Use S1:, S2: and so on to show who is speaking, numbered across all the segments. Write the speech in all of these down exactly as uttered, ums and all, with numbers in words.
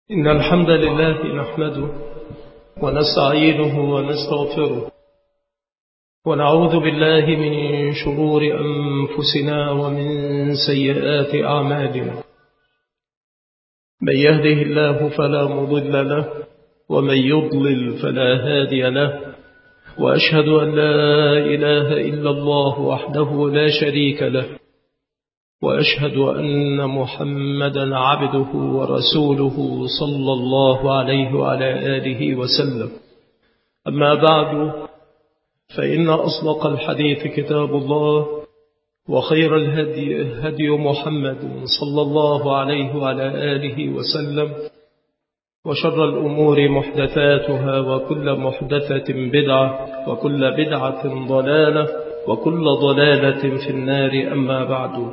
S1: إن الحمد لله نحمده ونستعينه ونستغفره ونعوذ بالله من شرور أنفسنا ومن سيئات أعمالنا. من يهده الله فلا مضل له ومن يضلل فلا هادي له، وأشهد أن لا إله إلا الله وحده لا شريك له، وأشهد أن محمدا عبده ورسوله صلى الله عليه وعلى آله وسلم. أما بعد، فإن أصدق الحديث كتاب الله، وخير الهدي هدي محمد صلى الله عليه وعلى آله وسلم، وشر الأمور محدثاتها، وكل محدثة بدعة، وكل بدعة ضلالة، وكل ضلالة في النار. أما بعد،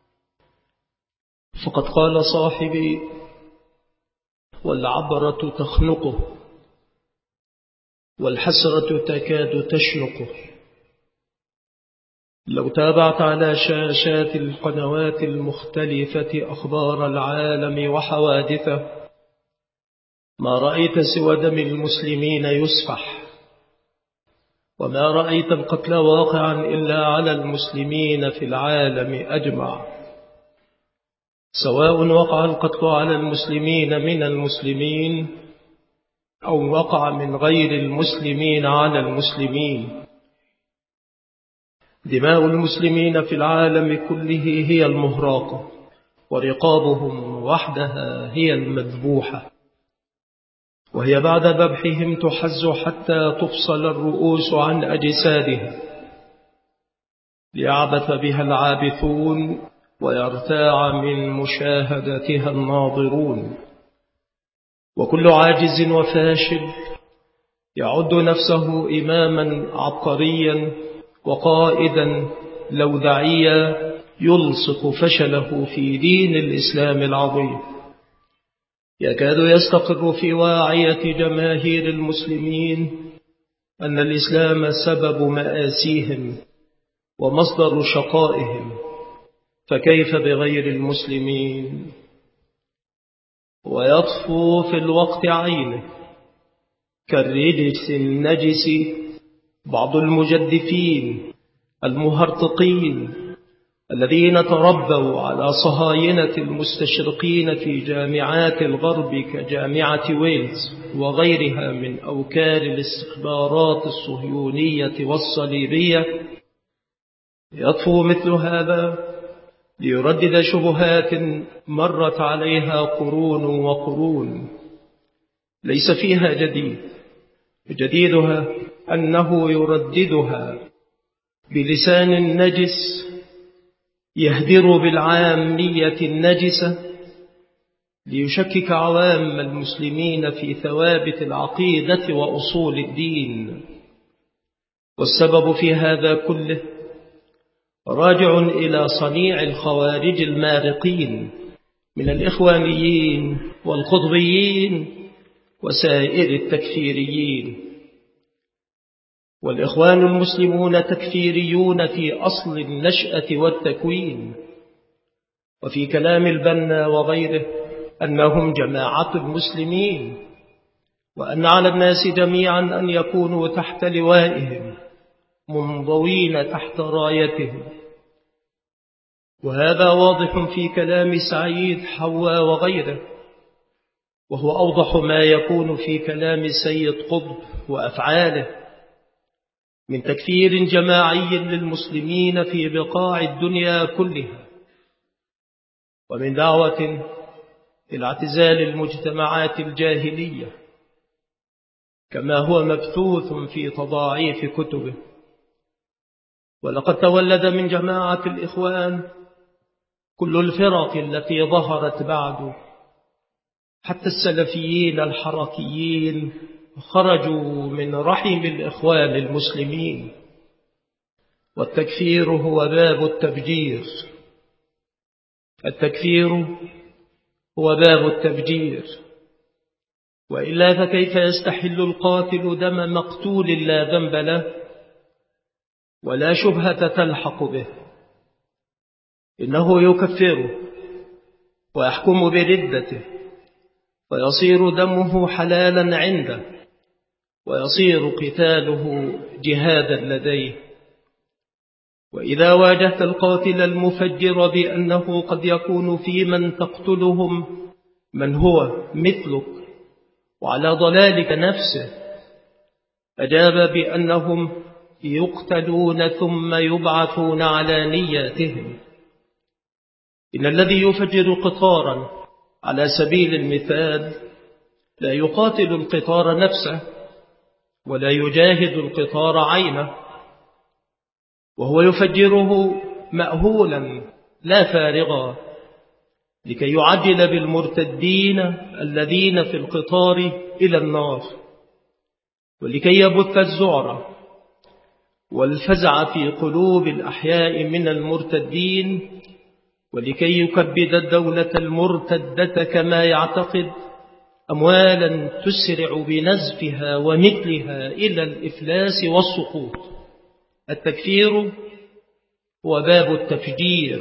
S1: فقد قال صاحبي: والعبرة تخنقه والحسرة تكاد تشنقه. لو تابعت على شاشات القنوات المختلفة أخبار العالم وحوادثه، ما رأيت سوى دم المسلمين يسفح، وما رأيت القتل واقعا إلا على المسلمين في العالم أجمع، سواء وقع القتل على المسلمين من المسلمين أو وقع من غير المسلمين على المسلمين. دماء المسلمين في العالم كله هي المهراقة، ورقابهم وحدها هي المذبوحة، وهي بعد ذبحهم تحز حتى تفصل الرؤوس عن أجسادها، ليعبث بها العابثون ويرتاع من مشاهدتها الناظرون. وكل عاجز وفاشل يعد نفسه إماما عبقريا وقائدا لودعيا يلصق فشله في دين الإسلام العظيم، يكاد يستقر في واعية جماهير المسلمين أن الإسلام سبب مآسيهم ومصدر شقائهم، فكيف بغير المسلمين؟ ويطفو في الوقت عينه كالرجس النجس بعض المجدفين المهرطقين الذين تربوا على صهاينة المستشرقين في جامعات الغرب كجامعة ويلز وغيرها من أوكار الاستخبارات الصهيونية والصليبية. يطفو مثل هذا ليردد شبهات مرت عليها قرون وقرون ليس فيها جديد، جديدها أنه يرددها بلسان نجس يهدر بالعامية النجسة ليشكك عوام المسلمين في ثوابت العقيدة وأصول الدين. والسبب في هذا كله راجع إلى صنيع الخوارج المارقين من الإخوانيين والقطبيين وسائر التكفيريين. والإخوان المسلمون تكفيريون في أصل النشأة والتكوين، وفي كلام البنا وغيره أنهم جماعة المسلمين، وأن على الناس جميعا أن يكونوا تحت لوائهم منضوين تحت رايتهم. وهذا واضح في كلام سعيد حواء وغيره، وهو أوضح ما يكون في كلام سيد قطب وأفعاله من تكفير جماعي للمسلمين في بقاع الدنيا كلها، ومن دعوة إلى اعتزال المجتمعات الجاهلية كما هو مبثوث في تضاعيف كتبه. ولقد تولد من جماعة الإخوان كل الفرق التي ظهرت بعد، حتى السلفيين الحركيين خرجوا من رحم الإخوان المسلمين. والتكفير هو باب التفجير، التكفير هو باب التفجير، وإلا فكيف يستحل القاتل دم مقتول لا ذنب له ولا شبهة تلحق به؟ إنه يكفره ويحكم بردته فيصير دمه حلالا عنده، ويصير قتاله جهادا لديه. وإذا واجهت القاتل المفجر بأنه قد يكون في من تقتلهم من هو مثلك وعلى ضلالك نفسه، أجاب بأنهم يقتلون ثم يبعثون على نياتهم. إن الذي يفجر قطارا على سبيل المثال لا يقاتل القطار نفسه ولا يجاهد القطار عينه، وهو يفجره مأهولا لا فارغا لكي يعجل بالمرتدين الذين في القطار إلى النار، ولكي يبث الذعر والفزع في قلوب الأحياء من المرتدين، ولكي يكبد الدولة المرتدة كما يعتقد أموالا تسرع بنزفها ومثلها إلى الإفلاس والسقوط. التكفير هو باب التفجير.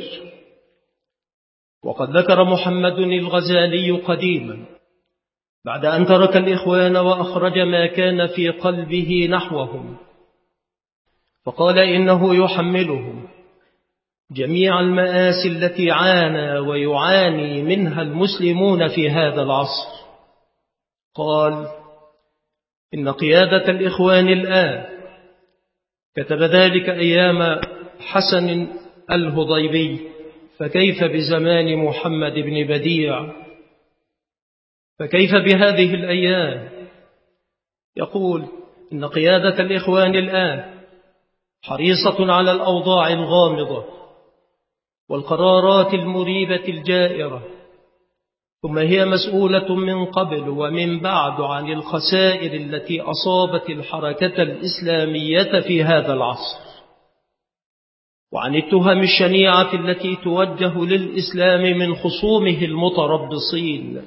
S1: وقد ذكر محمد الغزالي قديما بعد أن ترك الإخوان وأخرج ما كان في قلبه نحوهم، فقال إنه يحملهم جميع المآسي التي عانى ويعاني منها المسلمون في هذا العصر. قال إن قيادة الإخوان الآن كتب ذلك أيام حسن الهضيبي، فكيف بزمان محمد بن بديع؟ فكيف بهذه الأيام؟ يقول إن قيادة الإخوان الآن حريصة على الأوضاع الغامضة والقرارات المريبة الجائرة، ثم هي مسؤولة من قبل ومن بعد عن الخسائر التي أصابت الحركة الإسلامية في هذا العصر، وعن التهم الشنيعة التي توجه للإسلام من خصومه المتربصين.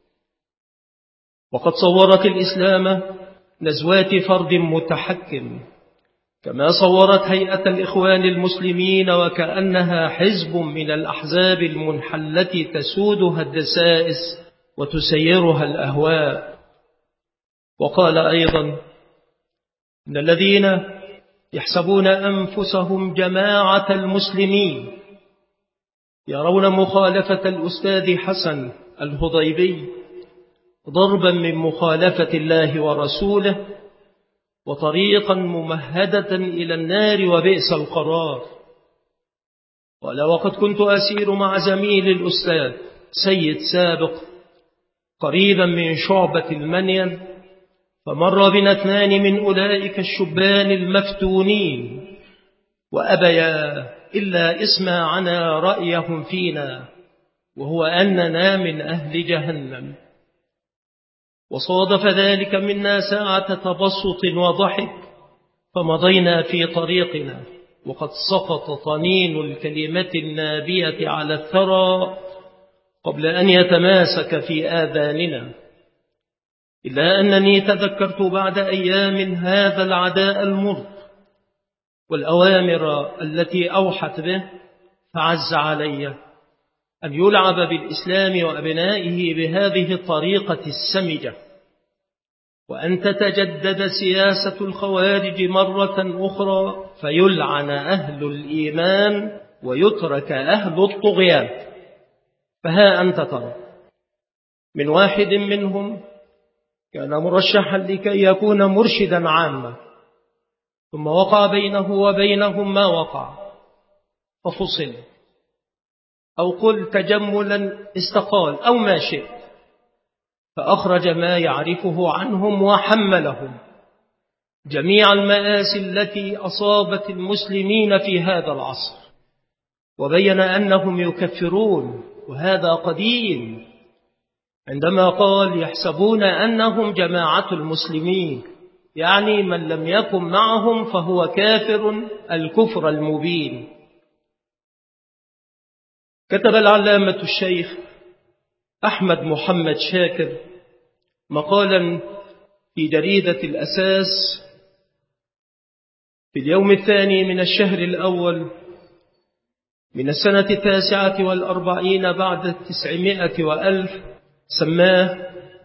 S1: وقد صورت الإسلام نزوات فرد متحكم، كما صورت هيئة الإخوان المسلمين وكأنها حزب من الأحزاب المنحلة تسودها الدسائس وتسيرها الأهواء. وقال أيضا إن الذين يحسبون أنفسهم جماعة المسلمين يرون مخالفة الأستاذ حسن الهضيبي ضربا من مخالفة الله ورسوله وطريقا ممهدة إلى النار وبئس القرار. قال وقد كنت أسير مع زميل الأستاذ سيد سابق قريبا من شعبة المنيل، فمر بنا اثنان من أولئك الشبان المفتونين وأبيا إلا اسمعنا رأيهم فينا، وهو أننا من أهل جهنم. وصادف ذلك منا ساعة تبسط وضحك، فمضينا في طريقنا وقد سقط طنين الكلمة النابية على الثرى قبل أن يتماسك في آذاننا، إلا أنني تذكرت بعد أيام هذا العداء المر والأوامر التي أوحت به، فعز علي أن يلعب بالإسلام وأبنائه بهذه الطريقة السمجة، وأن تتجدد سياسة الخوارج مرة أخرى فيلعن أهل الإيمان ويترك أهل الطغيان. فها أنت ترى من واحد منهم كان مرشحا لكي يكون مرشدا عاما، ثم وقع بينه وبينهم ما وقع ففصل، أو قل تجملا استقال أو ما شئت، فأخرج ما يعرفه عنهم وحملهم جميع المآسي التي أصابت المسلمين في هذا العصر، وبين أنهم يكفرون، وهذا قديم، عندما قال يحسبون أنهم جماعة المسلمين، يعني من لم يكن معهم فهو كافر الكفر المبين. كتب العلامة الشيخ أحمد محمد شاكر مقالا في جريدة الأساس في اليوم الثاني من الشهر الأول من السنة التاسعة والأربعين بعد التسعمائة وألف، سماه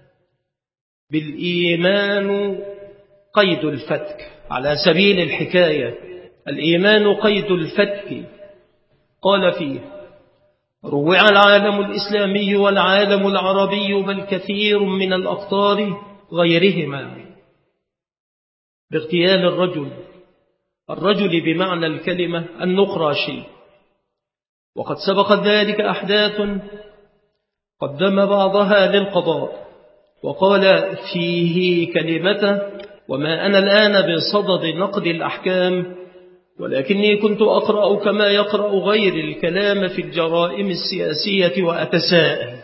S1: بالإيمان قيد الفتك، على سبيل الحكاية. الإيمان قيد الفتك. قال فيه: روع العالم الإسلامي والعالم العربي بل كثير من الأقطار غيرهما باغتيال الرجل، الرجل بمعنى الكلمة النقراشي. وقد سبقت ذلك أحداث قدم بعضها للقضاء وقال فيه كلمته: وما أنا الآن بصدد نقد الأحكام، ولكني كنت أقرأ كما يقرأ غير الكلام في الجرائم السياسية وأتساءل: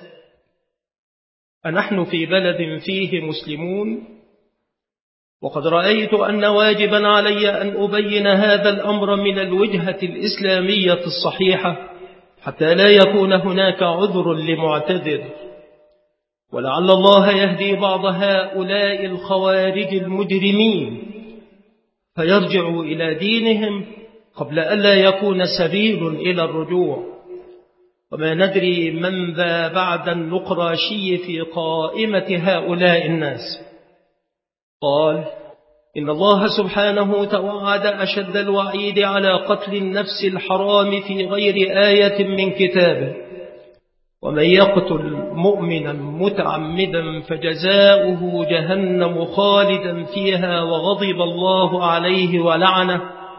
S1: أنحن في بلد فيه مسلمون؟ وقد رأيت أن واجبا علي أن أبين هذا الأمر من الوجهة الإسلامية الصحيحة حتى لا يكون هناك عذر لمعتذر، ولعل الله يهدي بعض هؤلاء الخوارج المجرمين فيرجعوا إلى دينهم قبل أن لا يكون سبيل إلى الرجوع. وما ندري من ذا بعد النقراشي في قائمة هؤلاء الناس. قال: إن الله سبحانه توعد أشد الوعيد على قتل النفس الحرام في غير آية من كتابه: ومن يقتل مؤمنا متعمدا فجزاؤه جهنم خالدا فيها وغضب الله عليه ولعنه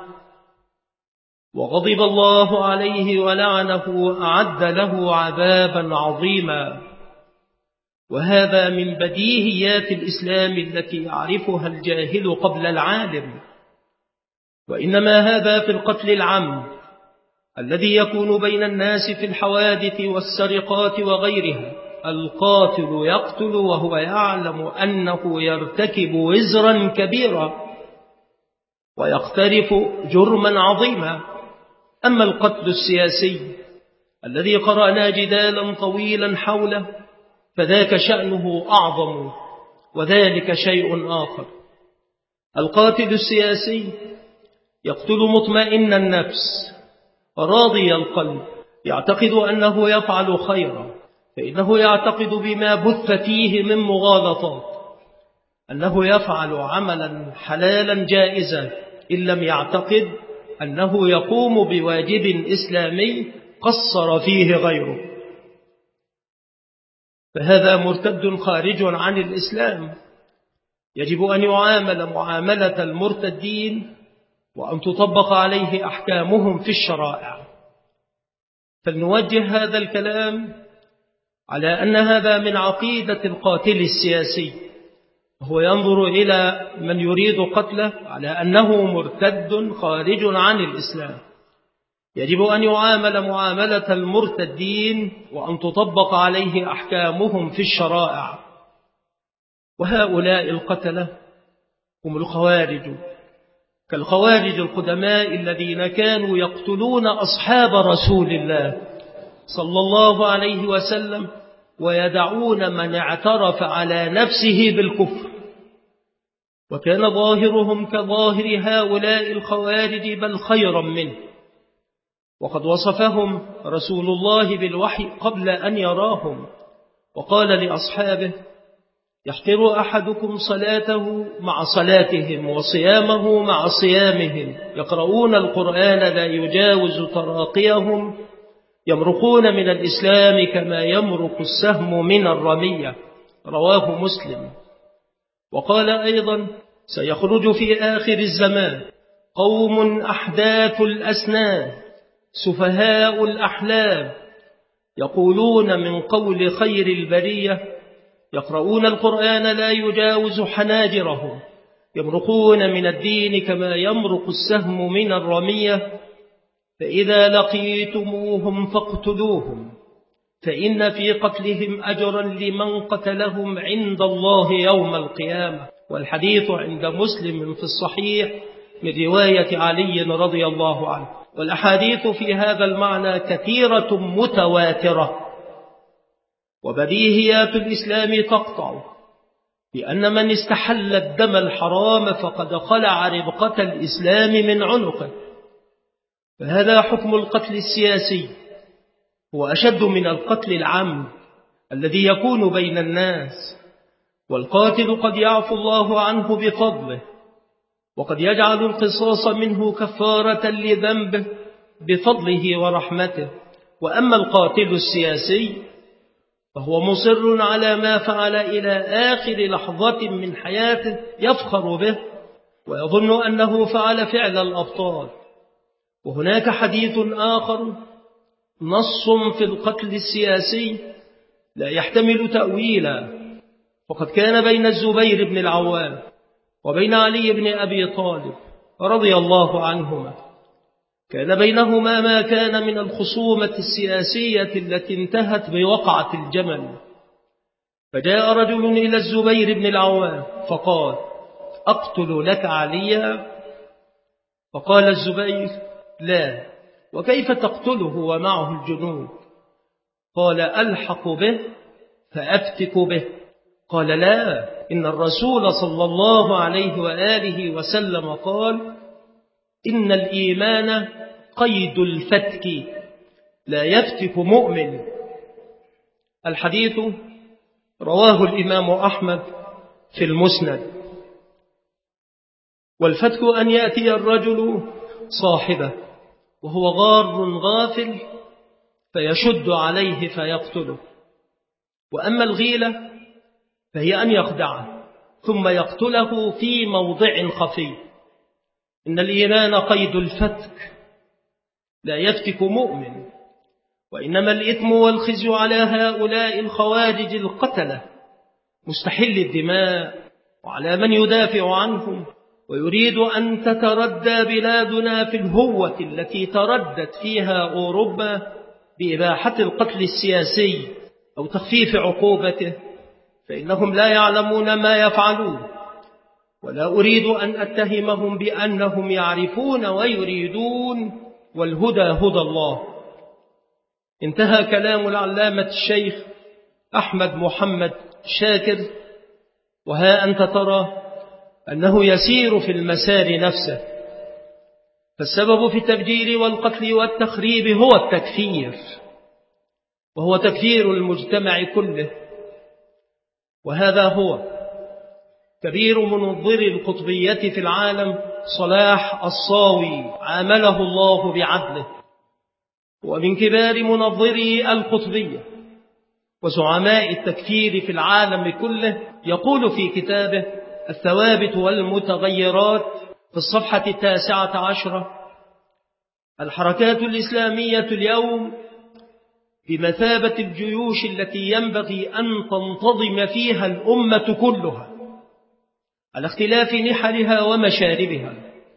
S1: وغضب الله عليه ولعنه وأعد له عذابا عظيما. وهذا من بديهيات الإسلام التي يعرفها الجاهل قبل العالم. وإنما هذا في القتل العام الذي يكون بين الناس في الحوادث والسرقات وغيرها. القاتل يقتل وهو يعلم أنه يرتكب وزرا كبيرا ويقترف جرما عظيما. أما القتل السياسي الذي قرأنا جدالا طويلا حوله فذاك شأنه أعظم، وذلك شيء آخر. القاتل السياسي يقتل مطمئن النفس راضي القلب، يعتقد أنه يفعل خيرا، فإنه يعتقد بما بث فيه من مغالطات أنه يفعل عملا حلالا جائزا، إن لم يعتقد أنه يقوم بواجب إسلامي قصر فيه غيره، فهذا مرتد خارج عن الإسلام. يجب أن يعامل معاملة المرتدين وأن تطبق عليه أحكامهم في الشرائع. فلنوجه هذا الكلام على أن هذا من عقيدة القاتل السياسي، وهو ينظر إلى من يريد قتله على أنه مرتد خارج عن الإسلام. يجب أن يعامل معاملة المرتدين وأن تطبق عليه أحكامهم في الشرائع. وهؤلاء القتلة هم الخوارج، كالخوارج القدماء الذين كانوا يقتلون أصحاب رسول الله صلى الله عليه وسلم ويدعون من اعترف على نفسه بالكفر. وكان ظاهرهم كظاهر هؤلاء الخوارج بل خيرا منه، وقد وصفهم رسول الله بالوحي قبل أن يراهم، وقال لأصحابه: يحقر أحدكم صلاته مع صلاتهم وصيامه مع صيامهم، يقرؤون القرآن لا يجاوز تراقيهم، يمرقون من الإسلام كما يمرق السهم من الرمية. رواه مسلم. وقال أيضا: سيخرج في آخر الزمان قوم أحداث الأسنان سفهاء الأحلام، يقولون من قول خير البرية، يقرؤون القرآن لا يجاوز حناجرهم، يمرقون من الدين كما يمرق السهم من الرمية، فإذا لقيتموهم فاقتلوهم، فإن في قتلهم أجرا لمن قتلهم عند الله يوم القيامة. والحديث عند مسلم في الصحيح من رواية علي رضي الله عنه. والأحاديث في هذا المعنى كثيرة متواترة، وبديهيات الإسلام تقطع بأن من استحل الدم الحرام فقد خلع ربقة الإسلام من عنقه. فهذا حكم القتل السياسي، هو أشد من القتل العام الذي يكون بين الناس، والقاتل قد يعفو الله عنه بفضله، وقد يجعل القصاص منه كفارة لذنبه بفضله ورحمته. وأما القاتل السياسي فهو مصر على ما فعل إلى آخر لحظة من حياته، يفخر به ويظن أنه فعل فعل الأبطال. وهناك حديث آخر نص في القتل السياسي لا يحتمل تأويلا، وقد كان بين الزبير بن العوام وبين علي بن أبي طالب رضي الله عنهما، كان بينهما ما كان من الخصومة السياسية التي انتهت بوقعة الجمل. فجاء رجل إلى الزبير بن العوام فقال: أقتل لك عليا؟ فقال الزبير: لا، وكيف تقتله ومعه الجنود؟ قال: ألحق به فأفتك به. قال: لا، إن الرسول صلى الله عليه وآله وسلم قال: إن الإيمان قيد الفتك، لا يفتك مؤمن. الحديث رواه الإمام أحمد في المسند. والفتك أن يأتي الرجل صاحبه وهو غار غافل فيشد عليه فيقتله. وأما الغيلة فهي أن يخدعه ثم يقتله في موضع خفي. إن الإيمان قيد الفتك، لا يفتك مؤمن. وإنما الإثم والخزي على هؤلاء الخوارج القتلة مستحل الدماء وعلى من يدافع عنهم ويريد أن تتردى بلادنا في الهوة التي تردت فيها أوروبا بإباحة القتل السياسي أو تخفيف عقوبته، فإنهم لا يعلمون ما يفعلون، ولا أريد أن أتهمهم بأنهم يعرفون ويريدون، والهدى هدى الله. انتهى كلام العلامة الشيخ أحمد محمد شاكر، وها أنت ترى أنه يسير في المسار نفسه. فالسبب في التفجير والقتل والتخريب هو التكفير، وهو تكفير المجتمع كله. وهذا هو كبير منظري القطبية في العالم صلاح الصاوي عامله الله بعدله، ومن كبار منظري القطبية وزعماء التكفير في العالم كله، يقول في كتابه الثوابت والمتغيرات في الصفحة التاسعة عشرة: الحركات الإسلامية اليوم بمثابة الجيوش التي ينبغي أن تنتظم فيها الأمة كلها على اختلاف نحلها ومشاربها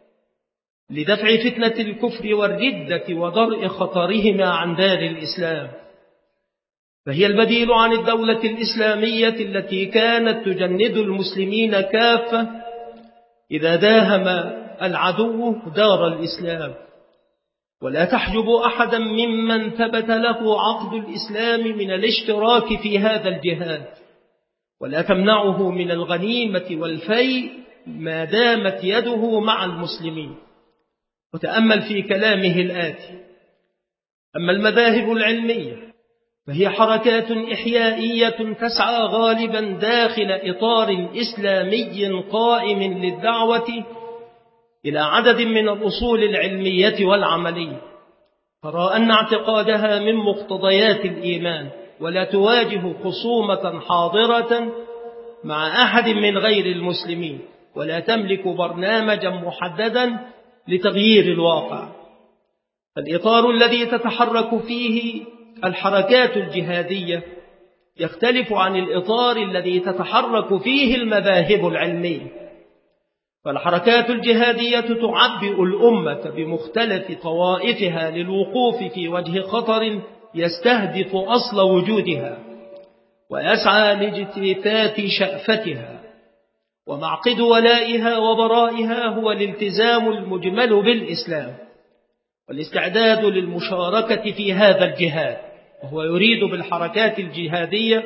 S1: لدفع فتنة الكفر والردة ودرء خطرهما عن دار الإسلام. فهي البديل عن الدولة الإسلامية التي كانت تجند المسلمين كافة إذا داهم العدو دار الإسلام، ولا تحجب أحدا ممن ثبت له عقد الإسلام من الاشتراك في هذا الجهاد، ولا تمنعه من الغنيمة والفيء ما دامت يده مع المسلمين. وتأمل في كلامه الآتي: أما المذاهب العلمية فهي حركات إحيائية تسعى غالبا داخل إطار إسلامي قائم للدعوة إلى عدد من الأصول العلمية والعملية، ترى أن اعتقادها من مقتضيات الإيمان، ولا تواجه خصومة حاضرة مع أحد من غير المسلمين، ولا تملك برنامجا محددا لتغيير الواقع. الإطار الذي تتحرك فيه الحركات الجهادية يختلف عن الإطار الذي تتحرك فيه المذاهب العلمية. فالحركات الجهادية تعبئ الأمة بمختلف طوائفها للوقوف في وجه خطر يستهدف أصل وجودها ويسعى لاجتثاث شأفتها، ومعقد ولائها وبرائها هو الالتزام المجمل بالإسلام والاستعداد للمشاركة في هذا الجهاد. وهو يريد بالحركات الجهادية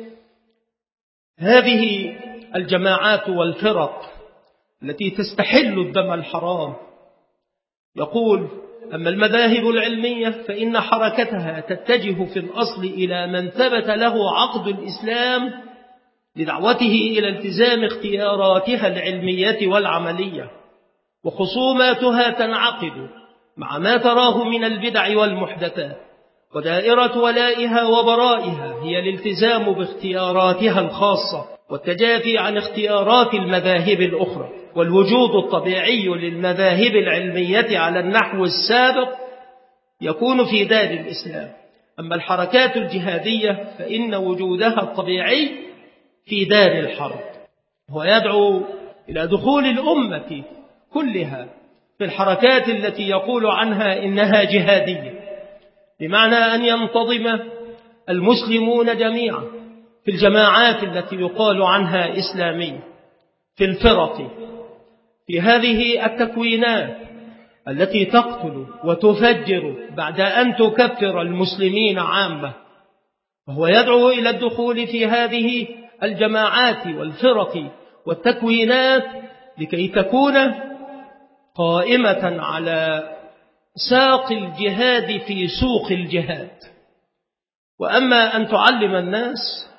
S1: هذه الجماعات والفرق التي تستحل الدم الحرام. يقول: أما المذاهب العلمية فإن حركتها تتجه في الأصل إلى من ثبت له عقد الإسلام لدعوته إلى التزام اختياراتها العلمية والعملية، وخصوماتها تنعقد مع ما تراه من البدع والمحدثات، ودائرة ولائها وبرائها هي الالتزام باختياراتها الخاصة والتجافي عن اختيارات المذاهب الأخرى، والوجود الطبيعي للمذاهب العلمية على النحو السابق يكون في دار الإسلام. أما الحركات الجهادية فإن وجودها الطبيعي في دار الحرب. هو يدعو إلى دخول الأمة كلها في الحركات التي يقول عنها إنها جهادية، بمعنى أن ينتظم المسلمون جميعا في الجماعات التي يقال عنها إسلامية، في الفرق، في هذه التكوينات التي تقتل وتفجر بعد أن تكفر المسلمين عامة. وهو يدعو إلى الدخول في هذه الجماعات والفرق والتكوينات لكي تكون قائمة على ساق الجهاد في سوق الجهاد. وأما أن تعلم الناس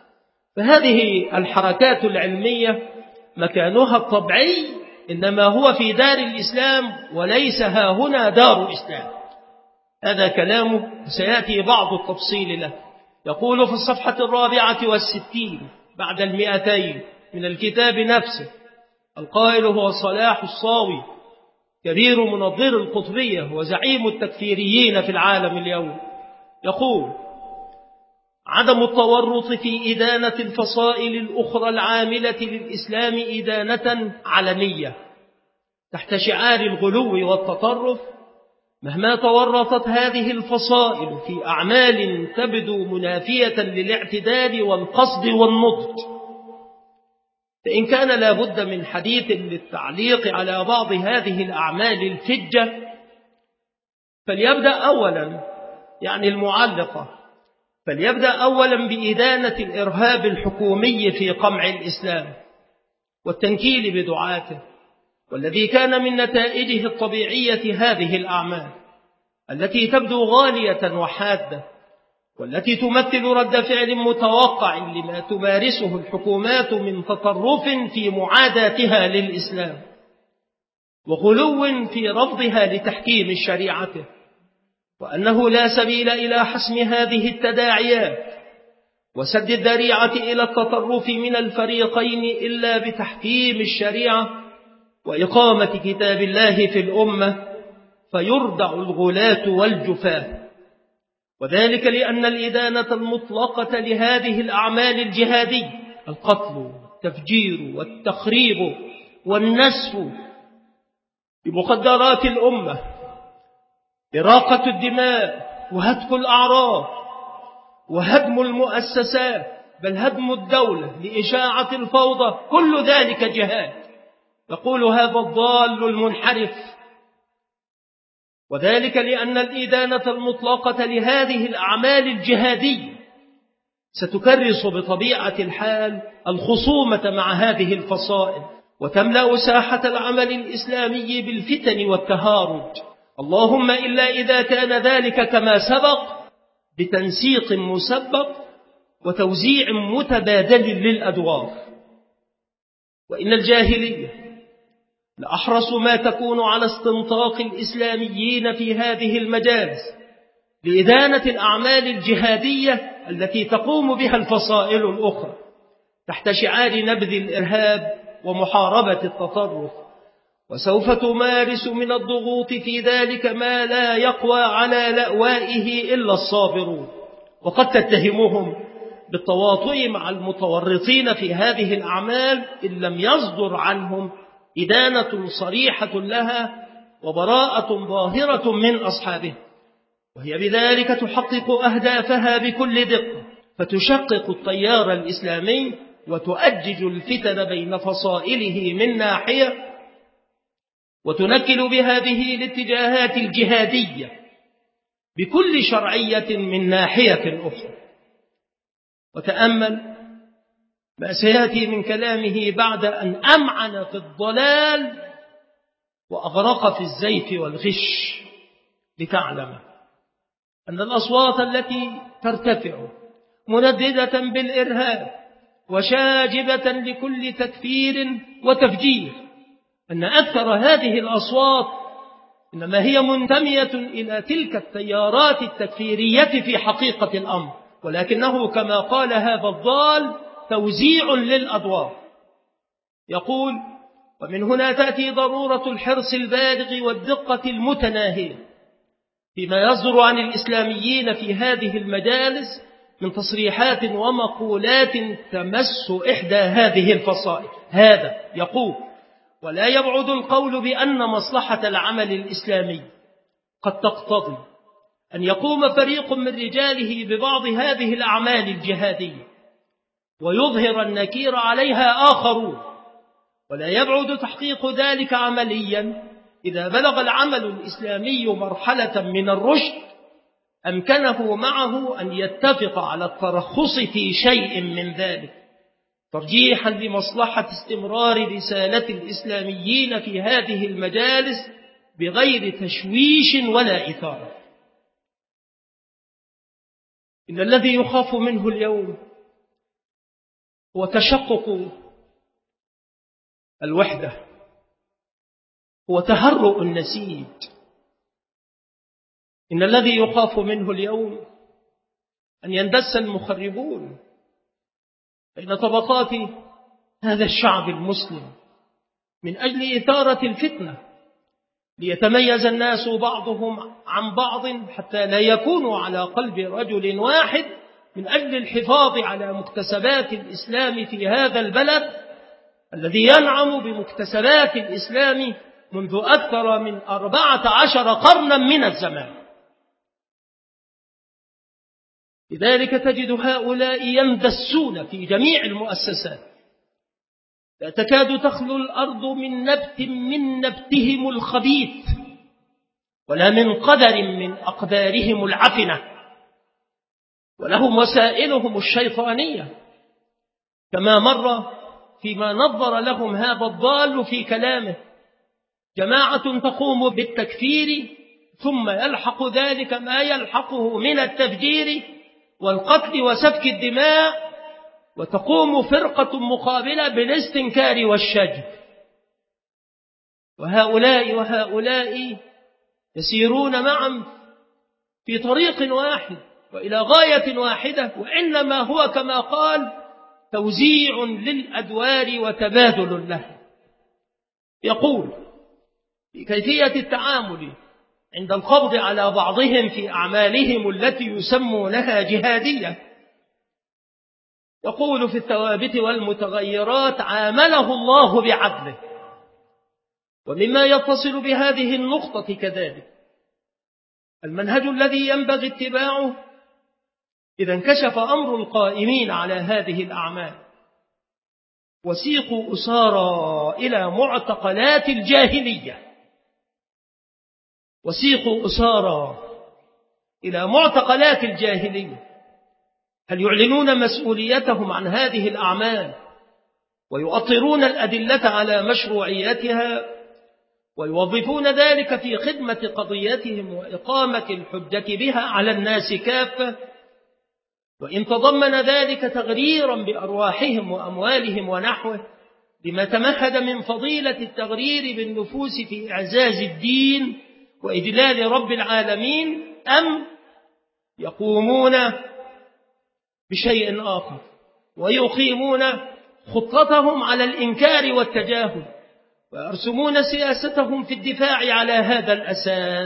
S1: فهذه الحركات العلمية مكانها الطبيعي إنما هو في دار الإسلام وليس ها هنا دار الإسلام. هذا كلامه سيأتي بعض التفصيل له. يقول في الصفحة الرابعة والستين بعد المئتين من الكتاب نفسه، القائل هو صلاح الصاوي كبير منظر القطبية وزعيم التكفيريين في العالم اليوم، يقول: عدم التورط في إدانة الفصائل الأخرى العاملة للإسلام إدانة علنية تحت شعار الغلو والتطرف، مهما تورطت هذه الفصائل في أعمال تبدو منافية للاعتدال والقصد والنضج، فإن كان لا بد من حديث للتعليق على بعض هذه الأعمال الفجة فليبدأ أولا يعني المعلقة فليبدأ أولا بإدانة الإرهاب الحكومي في قمع الإسلام والتنكيل بدعاته، والذي كان من نتائجه الطبيعية هذه الأعمال التي تبدو غالية وحادة، والتي تمثل رد فعل متوقع لما تمارسه الحكومات من تطرف في معاداتها للإسلام وغلو في رفضها لتحكيم شريعته، وأنه لا سبيل إلى حسم هذه التداعيات وسد الذريعة إلى التطرف من الفريقين إلا بتحكيم الشريعة وإقامة كتاب الله في الأمة فيردع الغلاة والجفاة. وذلك لأن الإدانة المطلقة لهذه الأعمال الجهادية، القتل والتفجير والتخريب والنسف بمقدرات الأمة، إراقة الدماء وهتك الأعراض وهدم المؤسسات بل هدم الدولة لإشاعة الفوضى، كل ذلك جهاد، يقول هذا الضال المنحرف. وذلك لأن الإدانة المطلقة لهذه الأعمال الجهادية ستكرس بطبيعة الحال الخصومة مع هذه الفصائل وتملأ ساحة العمل الإسلامي بالفتن والتهارج، اللهم إلا إذا كان ذلك كما سبق بتنسيق مسبق وتوزيع متبادل للأدوار. وإن الجاهلية لأحرص ما تكون على استنطاق الإسلاميين في هذه المجالس لإدانة الأعمال الجهادية التي تقوم بها الفصائل الأخرى تحت شعار نبذ الإرهاب ومحاربة التطرف، وسوف تمارس من الضغوط في ذلك ما لا يقوى على لأوائه إلا الصابرون، وقد تتهمهم بالتواطؤ مع المتورطين في هذه الأعمال إن لم يصدر عنهم إدانة صريحة لها وبراءة ظاهرة من أصحابه، وهي بذلك تحقق أهدافها بكل دقة، فتشقق التيار الإسلامي وتؤجج الفتن بين فصائله من ناحية، وتنكل بهذه الاتجاهات الجهادية بكل شرعية من ناحية أخرى. وتأمل ما سيأتي من كلامه بعد أن أمعن في الضلال وأغرق في الزيف والغش، لتعلم أن الأصوات التي ترتفع منددة بالإرهاب وشاجبة لكل تكفير وتفجير، أن أكثر هذه الأصوات إنما هي منتمية إلى تلك التيارات التكفيرية في حقيقة الأمر، ولكنه كما قال هذا الضال توزيع للأدوار. يقول: ومن هنا تأتي ضرورة الحرص البالغ والدقة المتناهية فيما يصدر عن الإسلاميين في هذه المجالس من تصريحات ومقولات تمس إحدى هذه الفصائل. هذا يقول: ولا يبعد القول بأن مصلحة العمل الإسلامي قد تقتضي أن يقوم فريق من رجاله ببعض هذه الأعمال الجهادية ويظهر النكير عليها آخرون، ولا يبعد تحقيق ذلك عمليا إذا بلغ العمل الإسلامي مرحلة من الرشد أمكنه معه أن يتفق على الترخص في شيء من ذلك، ترجيحا لمصلحة استمرار رسالة الإسلاميين في هذه المجالس بغير تشويش ولا إثارة. إن الذي يخاف منه اليوم هو تشقق الوحدة، هو تهرؤ النسيج. إن الذي يخاف منه اليوم أن يندس المخربون بين طبقات هذا الشعب المسلم من أجل إثارة الفتنة، ليتميز الناس بعضهم عن بعض حتى لا يكونوا على قلب رجل واحد من أجل الحفاظ على مكتسبات الإسلام في هذا البلد الذي ينعم بمكتسبات الإسلام منذ أكثر من أربعة عشر قرنا من الزمان. لذلك تجد هؤلاء يندسون في جميع المؤسسات، لا تكاد تخلو الأرض من نبت من نبتهم الخبيث ولا من قدر من أقدارهم العفنة، ولهم وسائلهم الشيطانية، كما مر فيما نظر لهم هذا الضال في كلامه: جماعة تقوم بالتكفير ثم يلحق ذلك ما يلحقه من التفجير والقتل وسفك الدماء، وتقوم فرقة مقابلة بالاستنكار والشجب. وهؤلاء وهؤلاء يسيرون معا في طريق واحد وإلى غاية واحدة، وإنما هو كما قال توزيع للأدوار وتبادل له. يقول: في كيفية التعامل عند القبض على بعضهم في أعمالهم التي يسمونها جهادية، يقول: في الثوابت والمتغيرات عامله الله بعدله. ومما يتصل بهذه النقطة كذلك المنهج الذي ينبغي اتباعه إذا انكشف أمر القائمين على هذه الأعمال، وسيقوا أسارى إلى معتقلات الجاهلية، وسيقوا أسارى إلى معتقلات الجاهلية. هل يعلنون مسؤوليتهم عن هذه الأعمال ويؤطرون الأدلة على مشروعيتها ويوظفون ذلك في خدمة قضيتهم وإقامة الحجة بها على الناس كافة، وإن تضمن ذلك تغريرا بأرواحهم وأموالهم ونحوه بما تمهد من فضيلة التغرير بالنفوس في إعزاز الدين وإجلال رب العالمين، أم يقومون بشيء آخر ويقيمون خطتهم على الإنكار والتجاهل ويرسمون سياستهم في الدفاع على هذا الأساس؟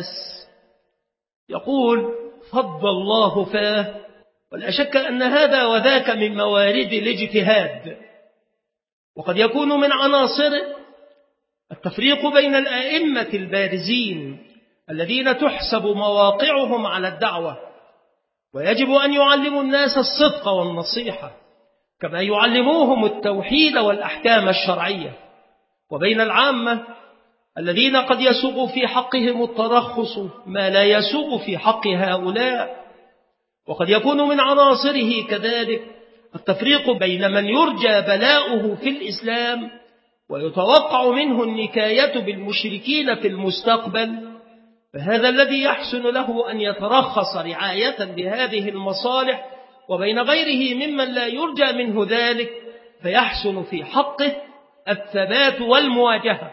S1: يقول: فضل الله فاه، ولا شك أن هذا وذاك من موارد الاجتهاد، وقد يكون من عناصر التفريق بين الأئمة البارزين الذين تحسب مواقعهم على الدعوة، ويجب أن يعلموا الناس الصدق والنصيحة كما يعلموهم التوحيد والأحكام الشرعية، وبين العامة الذين قد يسوغ في حقهم الترخص ما لا يسوغ في حق هؤلاء. وقد يكون من عناصره كذلك التفريق بين من يرجى بلاؤه في الإسلام ويتوقع منه النكاية بالمشركين في المستقبل، فهذا الذي يحسن له أن يترخص رعاية بهذه المصالح، وبين غيره ممن لا يرجى منه ذلك فيحسن في حقه الثبات والمواجهة.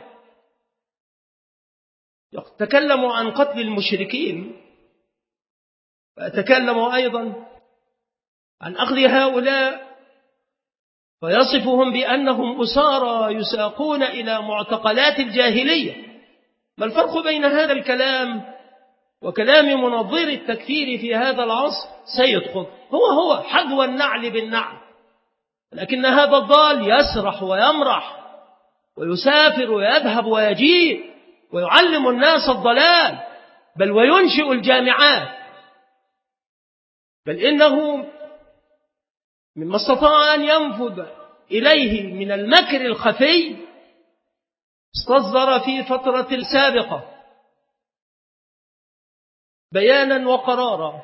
S1: يتكلم عن قتل المشركين، وأتكلم أيضا عن أخذ هؤلاء فيصفهم بأنهم أسارى يساقون إلى معتقلات الجاهلية. ما الفرق بين هذا الكلام وكلام منظر التكفير في هذا العصر؟ سيد قطب هو هو حذو النعل بالنعل، لكن هذا الضال يسرح ويمرح ويسافر ويذهب ويجيء ويعلم الناس الضلال، بل وينشئ الجامعات، بل إنه مما استطاع أن ينفذ إليه من المكر الخفي استصدر في فترة سابقة بيانا وقرارا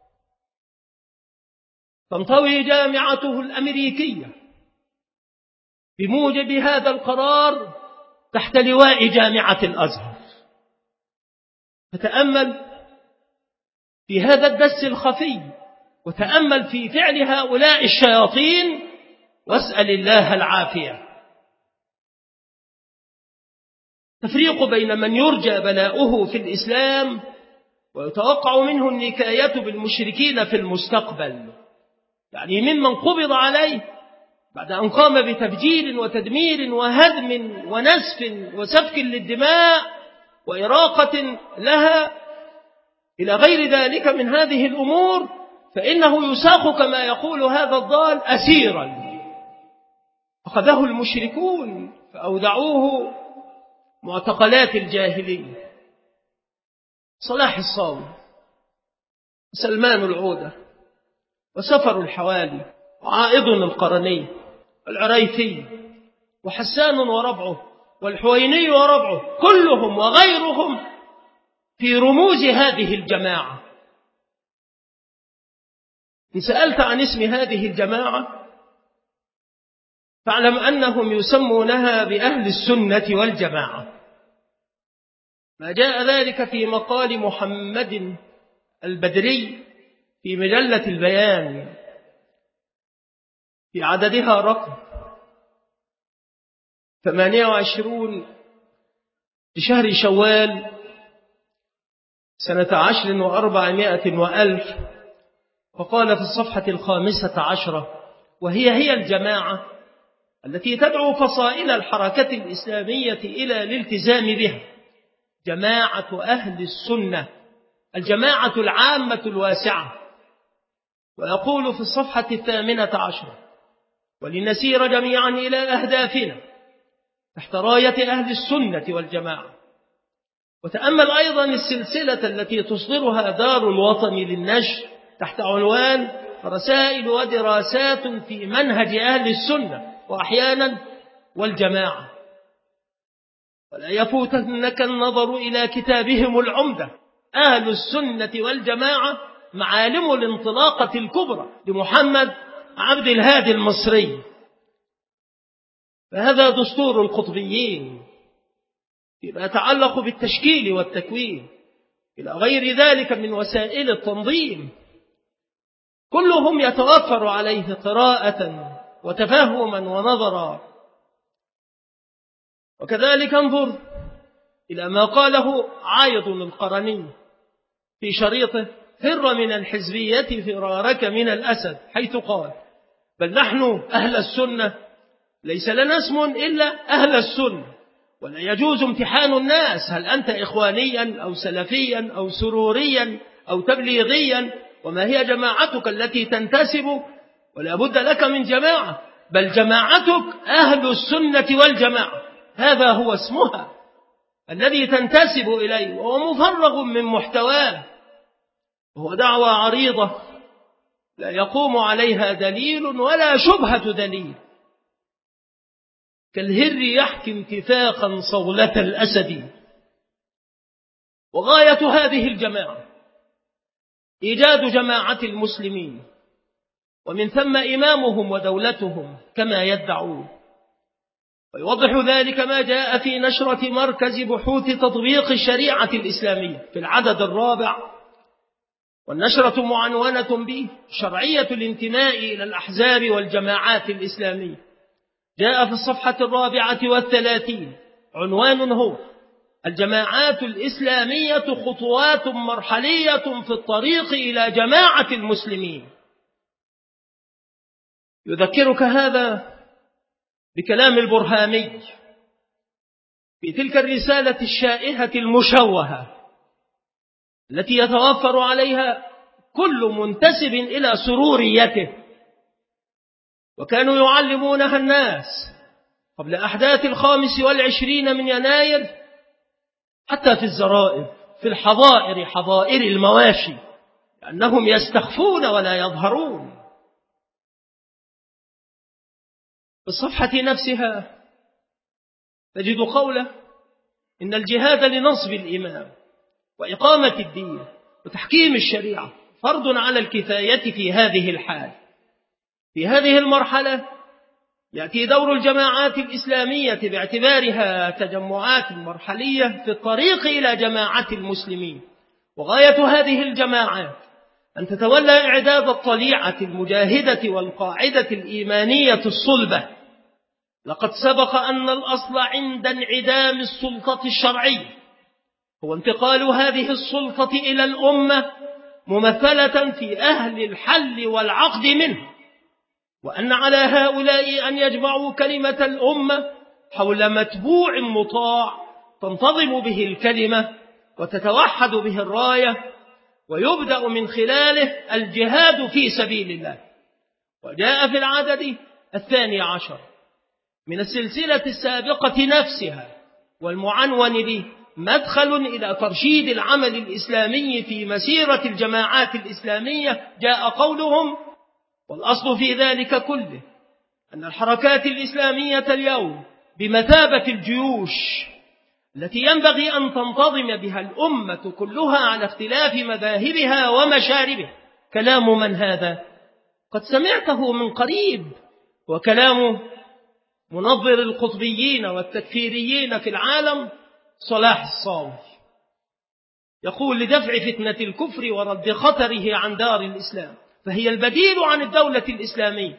S1: تنطوي جامعته الأمريكية بموجب هذا القرار تحت لواء جامعة الأزهر. فتأمل في هذا الدس الخفي، وتأمل في فعل هؤلاء الشياطين، واسأل الله العافية. تفريق بين من يرجى بلاؤه في الإسلام ويتوقع منه النكاية بالمشركين في المستقبل، يعني ممن قبض عليه بعد أن قام بتفجير وتدمير وهدم ونسف وسفك للدماء وإراقة لها إلى غير ذلك من هذه الأمور، فإنه يساق كما يقول هذا الضال أسيرا. أخذه المشركون فأودعوه معتقلات الجاهلية. صلاح الصاوي، سلمان العودة، وسفر الحوالي، وعائض القرني، العريثي، وحسان وربعه، والحويني وربعه، كلهم وغيرهم في رموز هذه الجماعة. إن سألت عن اسم هذه الجماعة فاعلم أنهم يسمونها بأهل السنة والجماعة. ما جاء ذلك في مقال محمد البدري في مجلة البيان في عددها رقم ثمانية وعشرون لشهر شوال سنة عشر وأربعمائة وألف، وقال في الصفحة الخامسة عشرة: وهي هي الجماعة التي تدعو فصائل الحركة الإسلامية إلى الالتزام بها، جماعة أهل السنة، الجماعة العامة الواسعة. ويقول في الصفحة الثامنة عشرة: ولنسير جميعا إلى أهدافنا تحت راية أهل السنة والجماعة. وتأمل أيضا السلسلة التي تصدرها دار الوطن للنشر تحت عنوان رسائل ودراسات في منهج أهل السنة وأحيانا والجماعة. ولا يفوتنك النظر إلى كتابهم العمدة أهل السنة والجماعة، معالم الانطلاقة الكبرى لمحمد عبد الهادي المصري. فهذا دستور القطبيين فيما يتعلق بالتشكيل والتكوين إلى غير ذلك من وسائل التنظيم، كلهم يتوفر عليه قراءة وتفهما ونظرا. وكذلك انظر إلى ما قاله عايض القرني في شريطه فر من الحزبية فرارك من الأسد، حيث قال: بل نحن أهل السنة ليس لنا اسم إلا أهل السنة، ولا يجوز امتحان الناس هل أنت إخوانيا أو سلفيا أو سروريا أو تبليغيا، وما هي جماعتك التي تنتسب، ولا بد لك من جماعة، بل جماعتك أهل السنة والجماعة، هذا هو اسمها الذي تنتسب إليه، وهو مفرغ من محتواه، وهو دعوة عريضة لا يقوم عليها دليل ولا شبهة دليل، كالهر يحكي انتفاقا صولة الأسد. وغاية هذه الجماعة إيجاد جماعة المسلمين، ومن ثم إمامهم ودولتهم كما يدعون. ويوضح ذلك ما جاء في نشرة مركز بحوث تطبيق الشريعة الإسلامية في العدد الرابع، والنشرة معنونة به: شرعية الانتماء إلى الأحزاب والجماعات الإسلامية. جاء في الصفحة الرابعة والثلاثين عنوان هو: الجماعات الإسلامية خطوات مرحلية في الطريق إلى جماعة المسلمين. يذكرك هذا بكلام البرهامي في تلك الرسالة الشائهة المشوهة التي يتوفر عليها كل منتسب إلى سروريته، وكانوا يعلمونها الناس قبل أحداث الخامس والعشرين من يناير، حتى في الزرائب، في الحظائر، حظائر المواشي، لأنهم يستخفون ولا يظهرون. في الصفحة نفسها تجد قوله: إن الجهاد لنصب الإمام وإقامة الدين وتحكيم الشريعة فرض على الكفاية في هذه الحال. في هذه المرحلة يأتي دور الجماعات الإسلامية باعتبارها تجمعات مرحلية في الطريق إلى جماعة المسلمين، وغاية هذه الجماعات أن تتولى إعداد الطليعة المجاهدة والقاعدة الإيمانية الصلبة. لقد سبق أن الأصل عند انعدام السلطة الشرعية هو انتقال هذه السلطة إلى الأمة ممثلة في أهل الحل والعقد منه، وأن على هؤلاء أن يجمعوا كلمة الأمة حول متبوع مطاع تنتظم به الكلمة وتتوحد به الراية، ويبدأ من خلاله الجهاد في سبيل الله. وجاء في العدد الثاني عشر من السلسلة السابقة نفسها والمعنون به مدخل إلى ترشيد العمل الإسلامي في مسيرة الجماعات الإسلامية، جاء قولهم: والأصل في ذلك كله أن الحركات الإسلامية اليوم بمثابة الجيوش التي ينبغي أن تنتظم بها الأمة كلها على اختلاف مذاهبها ومشاربها. كلام من هذا؟ قد سمعته من قريب، وكلام منظر القطبيين والتكفيريين في العالم صلاح الصاوي. يقول: لدفع فتنة الكفر ورد خطره عن دار الإسلام فهي البديل عن الدولة الإسلامية.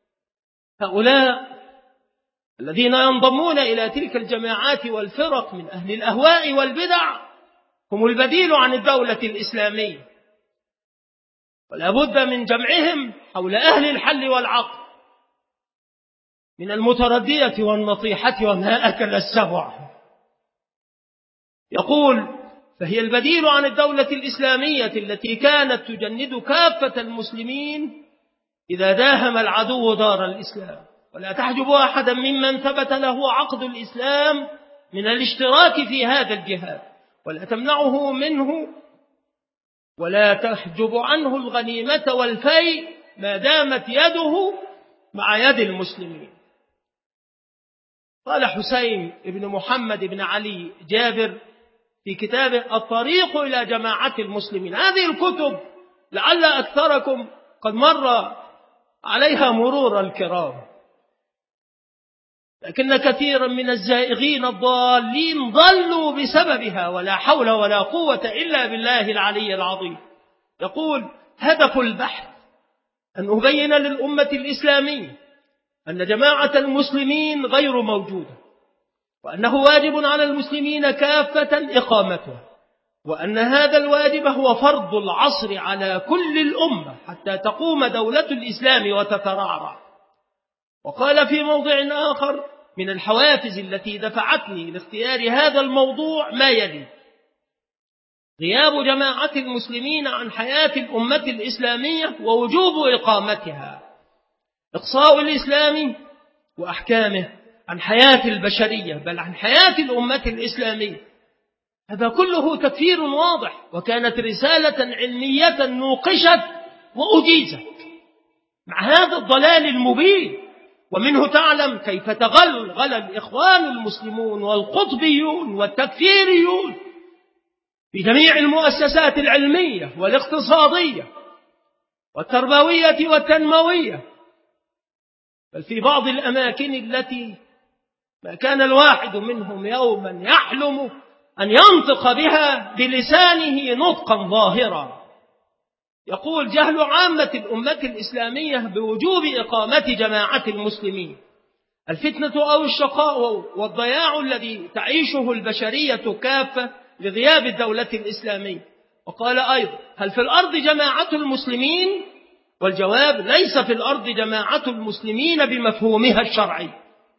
S1: هؤلاء الذين ينضمون إلى تلك الجماعات والفرق من أهل الأهواء والبدع هم البديل عن الدولة الإسلامية، ولا بد من جمعهم حول أهل الحل والعقد من المتردية والنطيحة وما أكل السبع. يقول: فهي البديل عن الدولة الإسلامية التي كانت تجند كافة المسلمين إذا داهم العدو دار الإسلام، ولا تحجب أحدا ممن ثبت له عقد الإسلام من الاشتراك في هذا الجهاد، ولا تمنعه منه، ولا تحجب عنه الغنيمة والفيء ما دامت يده مع يد المسلمين. قال حسين بن محمد بن علي جابر في كتابه الطريق إلى جماعة المسلمين. هذه الكتب لعل أكثركم قد مر عليها مرور الكرام، لكن كثيرا من الزائغين الضالين ضلوا بسببها، ولا حول ولا قوة إلا بالله العلي العظيم. يقول: هدف البحث أن أبين للأمة الإسلامية أن جماعة المسلمين غير موجودة، وأنه واجب على المسلمين كافة إقامتها، وأن هذا الواجب هو فرض العصر على كل الأمة حتى تقوم دولة الإسلام وتترعرع. وقال في موضع آخر: من الحوافز التي دفعتني لاختيار هذا الموضوع ما يلي: غياب جماعة المسلمين عن حياة الأمة الإسلامية ووجوب إقامتها، إقصاء الإسلام وأحكامه عن حياة البشرية بل عن حياة الأمة الإسلامية. هذا كله تكفير واضح، وكانت رسالة علمية نوقشت وأجيزت مع هذا الضلال المبين، ومنه تعلم كيف تغلغل الإخوان المسلمون والقطبيون والتكفيريون في جميع المؤسسات العلمية والاقتصادية والتربوية والتنموية، بل في بعض الأماكن التي ما كان الواحد منهم يوما يحلم أن ينطق بها بلسانه نطقا ظاهرا. يقول: جهل عامة الأمة الإسلامية بوجوب إقامة جماعة المسلمين الفتنة أو الشقاء والضياع الذي تعيشه البشرية كافة لغياب الدولة الإسلامية. وقال أيضا: هل في الأرض جماعة المسلمين؟ والجواب: ليس في الأرض جماعة المسلمين بمفهومها الشرعي.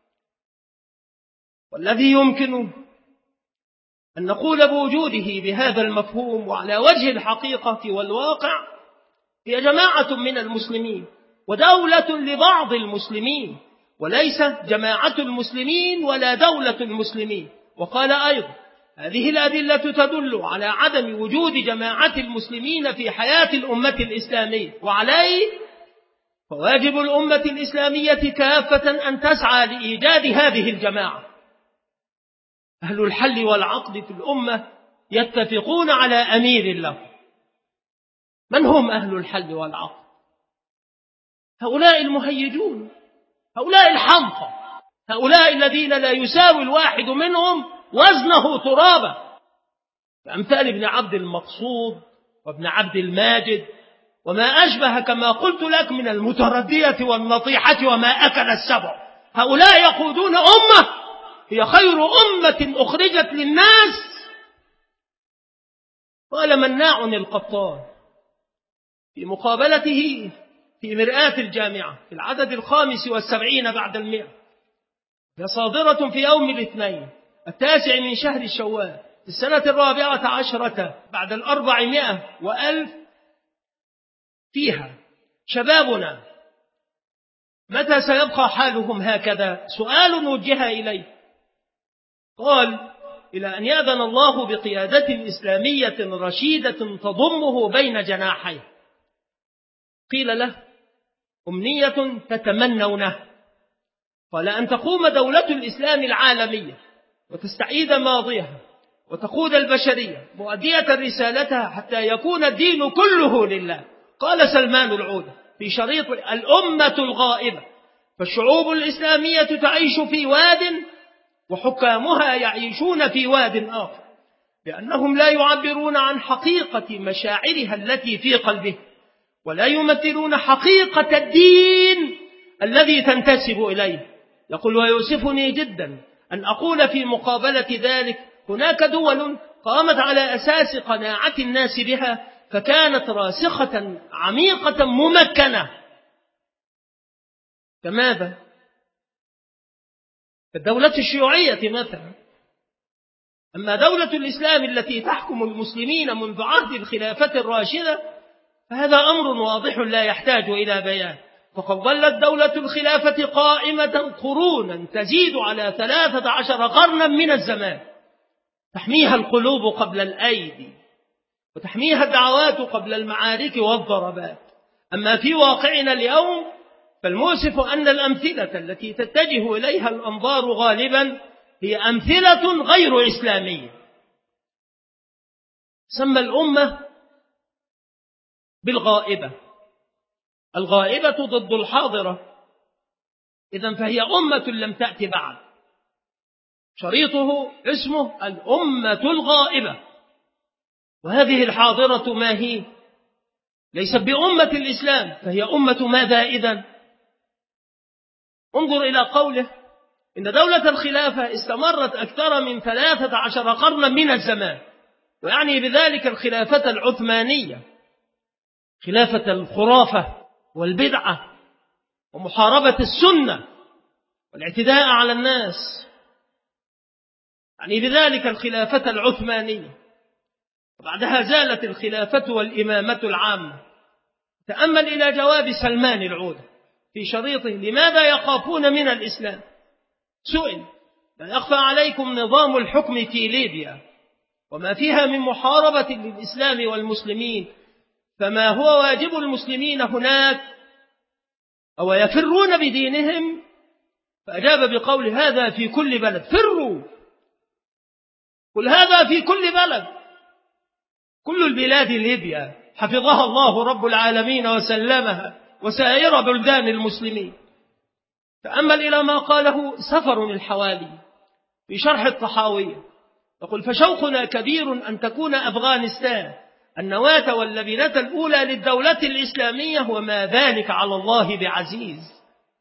S1: والذي يمكن أن نقول بوجوده بهذا المفهوم وعلى وجه الحقيقة والواقع هي جماعة من المسلمين ودولة لبعض المسلمين، وليس جماعة المسلمين ولا دولة المسلمين. وقال أيضا: هذه الأدلة تدل على عدم وجود جماعة المسلمين في حياة الأمة الإسلامية، وعليه فواجب الأمة الإسلامية كافة أن تسعى لإيجاد هذه الجماعة. أهل الحل والعقد في الأمة يتفقون على أمير له. من هم أهل الحل والعقد؟ هؤلاء المهيجون، هؤلاء الحمقى، هؤلاء الذين لا يساوي الواحد منهم وزنه ترابا، كأمثال ابن عبد المقصود وابن عبد الماجد وما أشبه كما قلت لك من المتردية والنطيحة وما أكل السبع. هؤلاء يقودون أمة هي خير أمة أخرجت للناس. قال مناع القطان في مقابلته في مرآة الجامعة في العدد الخامس والسبعين بعد المئة، هي صادرة في يوم الاثنين التاسع من شهر الشوال في السنة الرابعة عشرة بعد الأربعمائة وألف، فيها: شبابنا متى سيبقى حالهم هكذا؟ سؤال وجه إليه. قال: إلى أن يأذن الله بقيادة إسلامية رشيدة تضمه بين جناحيه. قيل له: أمنية تتمنونه؟ قال: أن تقوم دولة الإسلام العالمية وتستعيد ماضيها وتقود البشرية مؤدية رسالتها حتى يكون الدين كله لله. قال سلمان العودة في شريط الأمة الغائبة: فالشعوب الإسلامية تعيش في واد وحكامها يعيشون في واد آخر، لأنهم لا يعبرون عن حقيقة مشاعرها التي في قلبه، ولا يمثلون حقيقة الدين الذي تنتسب إليه. يقول: ويؤسفني جدا أن أقول في مقابلة ذلك هناك دول قامت على أساس قناعة الناس بها فكانت راسخة عميقة ممكنة. كماذا؟ الدولة الشيوعية مثلا. أما دولة الإسلام التي تحكم المسلمين منذ عهد الخلافة الراشدة فهذا أمر واضح لا يحتاج إلى بيان. فقد ظلت دولة الخلافة قائمة قرونا تزيد على ثلاثة عشر قرنا من الزمان، تحميها القلوب قبل الأيدي وتحميها الدعوات قبل المعارك والضربات. أما في واقعنا اليوم فالمؤسف أن الأمثلة التي تتجه إليها الأنظار غالبا هي أمثلة غير إسلامية. سمى الأمة بالغائبة، الغائبة ضد الحاضرة، إذن فهي أمة لم تأتي بعد. شريطه اسمه الأمة الغائبة. وهذه الحاضرة ما هي؟ ليست بأمة الإسلام، فهي أمة ماذا إذن؟ انظر إلى قوله إن دولة الخلافة استمرت أكثر من ثلاثة عشر قرنا من الزمان، ويعني بذلك الخلافة العثمانية، خلافة الخرافة والبدعة ومحاربة السنة والاعتداء على الناس، يعني بذلك الخلافة العثمانية. وبعدها زالت الخلافة والإمامة العامة. تأمل إلى جواب سلمان العودة في شريطه لماذا يخافون من الإسلام. سئل: لا يخفى عليكم نظام الحكم في ليبيا وما فيها من محاربة للإسلام والمسلمين، فما هو واجب المسلمين هناك أو يفرون بدينهم؟ فأجاب بقول: هذا في كل بلد، فروا. قل هذا في كل بلد، كل البلاد ليبيا حفظها الله رب العالمين وسلمها وسائر بلدان المسلمين. تأمل إلى ما قاله سفر الحوالي في شرح الطحاوية، يقول: فشوقنا كبير أن تكون أفغانستان النواة واللبنة الأولى للدولة الإسلامية، وما ذلك على الله بعزيز.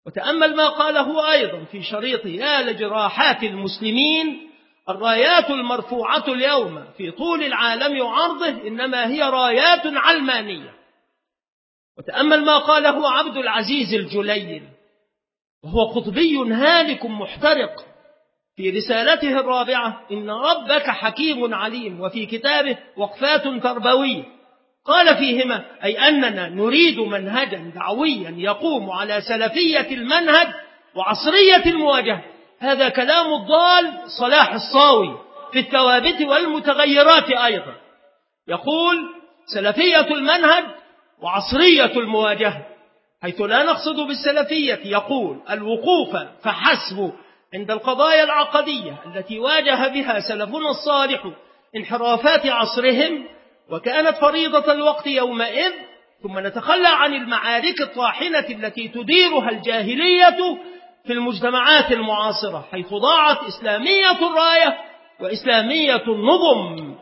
S1: وتأمل ما قاله أيضا في شريط يا لجراحات المسلمين: الرايات المرفوعة اليوم في طول العالم وعرضه إنما هي رايات علمانية. وتأمل ما قاله عبد العزيز الجليل وهو قطبي هالك محترق في رسالته الرابعة: إن ربك حكيم عليم، وفي كتابه وقفات تربوية، قال فيهما: أي أننا نريد منهجا دعويا يقوم على سلفية المنهج وعصرية المواجهة. هذا كلام الضال صلاح الصاوي في الثوابت والمتغيرات أيضا، يقول: سلفية المنهج وعصرية المواجهة، حيث لا نقصد بالسلفية يقول الوقوف فحسب عند القضايا العقدية التي واجه بها سلفنا الصالح انحرافات عصرهم وكانت فريضة الوقت يومئذ، ثم نتخلى عن المعارك الطاحنة التي تديرها الجاهلية في المجتمعات المعاصرة، حيث ضاعت إسلامية الراية وإسلامية النظم.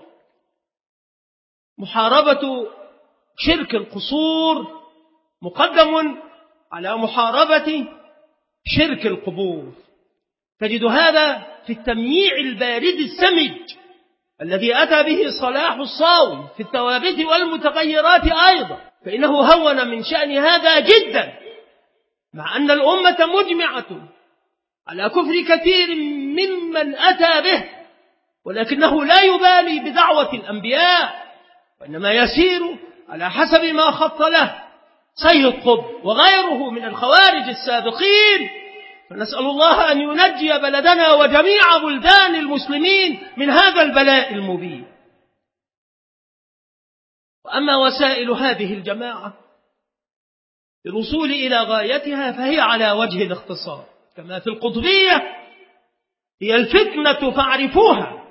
S1: محاربة شرك القصور مقدم على محاربة شرك القبور. تجد هذا في التمييع البارد السمج الذي أتى به صلاح الصاوي في الثوابت والمتغيرات أيضا، فإنه هون من شأن هذا جدا، مع أن الأمة مجمعة على كفر كثير ممن أتى به، ولكنه لا يبالي بدعوة الأنبياء، وإنما يسير على حسب ما خط له سيد قطب وغيره من الخوارج السابقين. فنسأل الله أن ينجي بلدنا وجميع بلدان المسلمين من هذا البلاء المبين. وأما وسائل هذه الجماعة للوصول إلى غايتها فهي على وجه الاختصار، كما في القطبية: هي الفتنة فاعرفوها.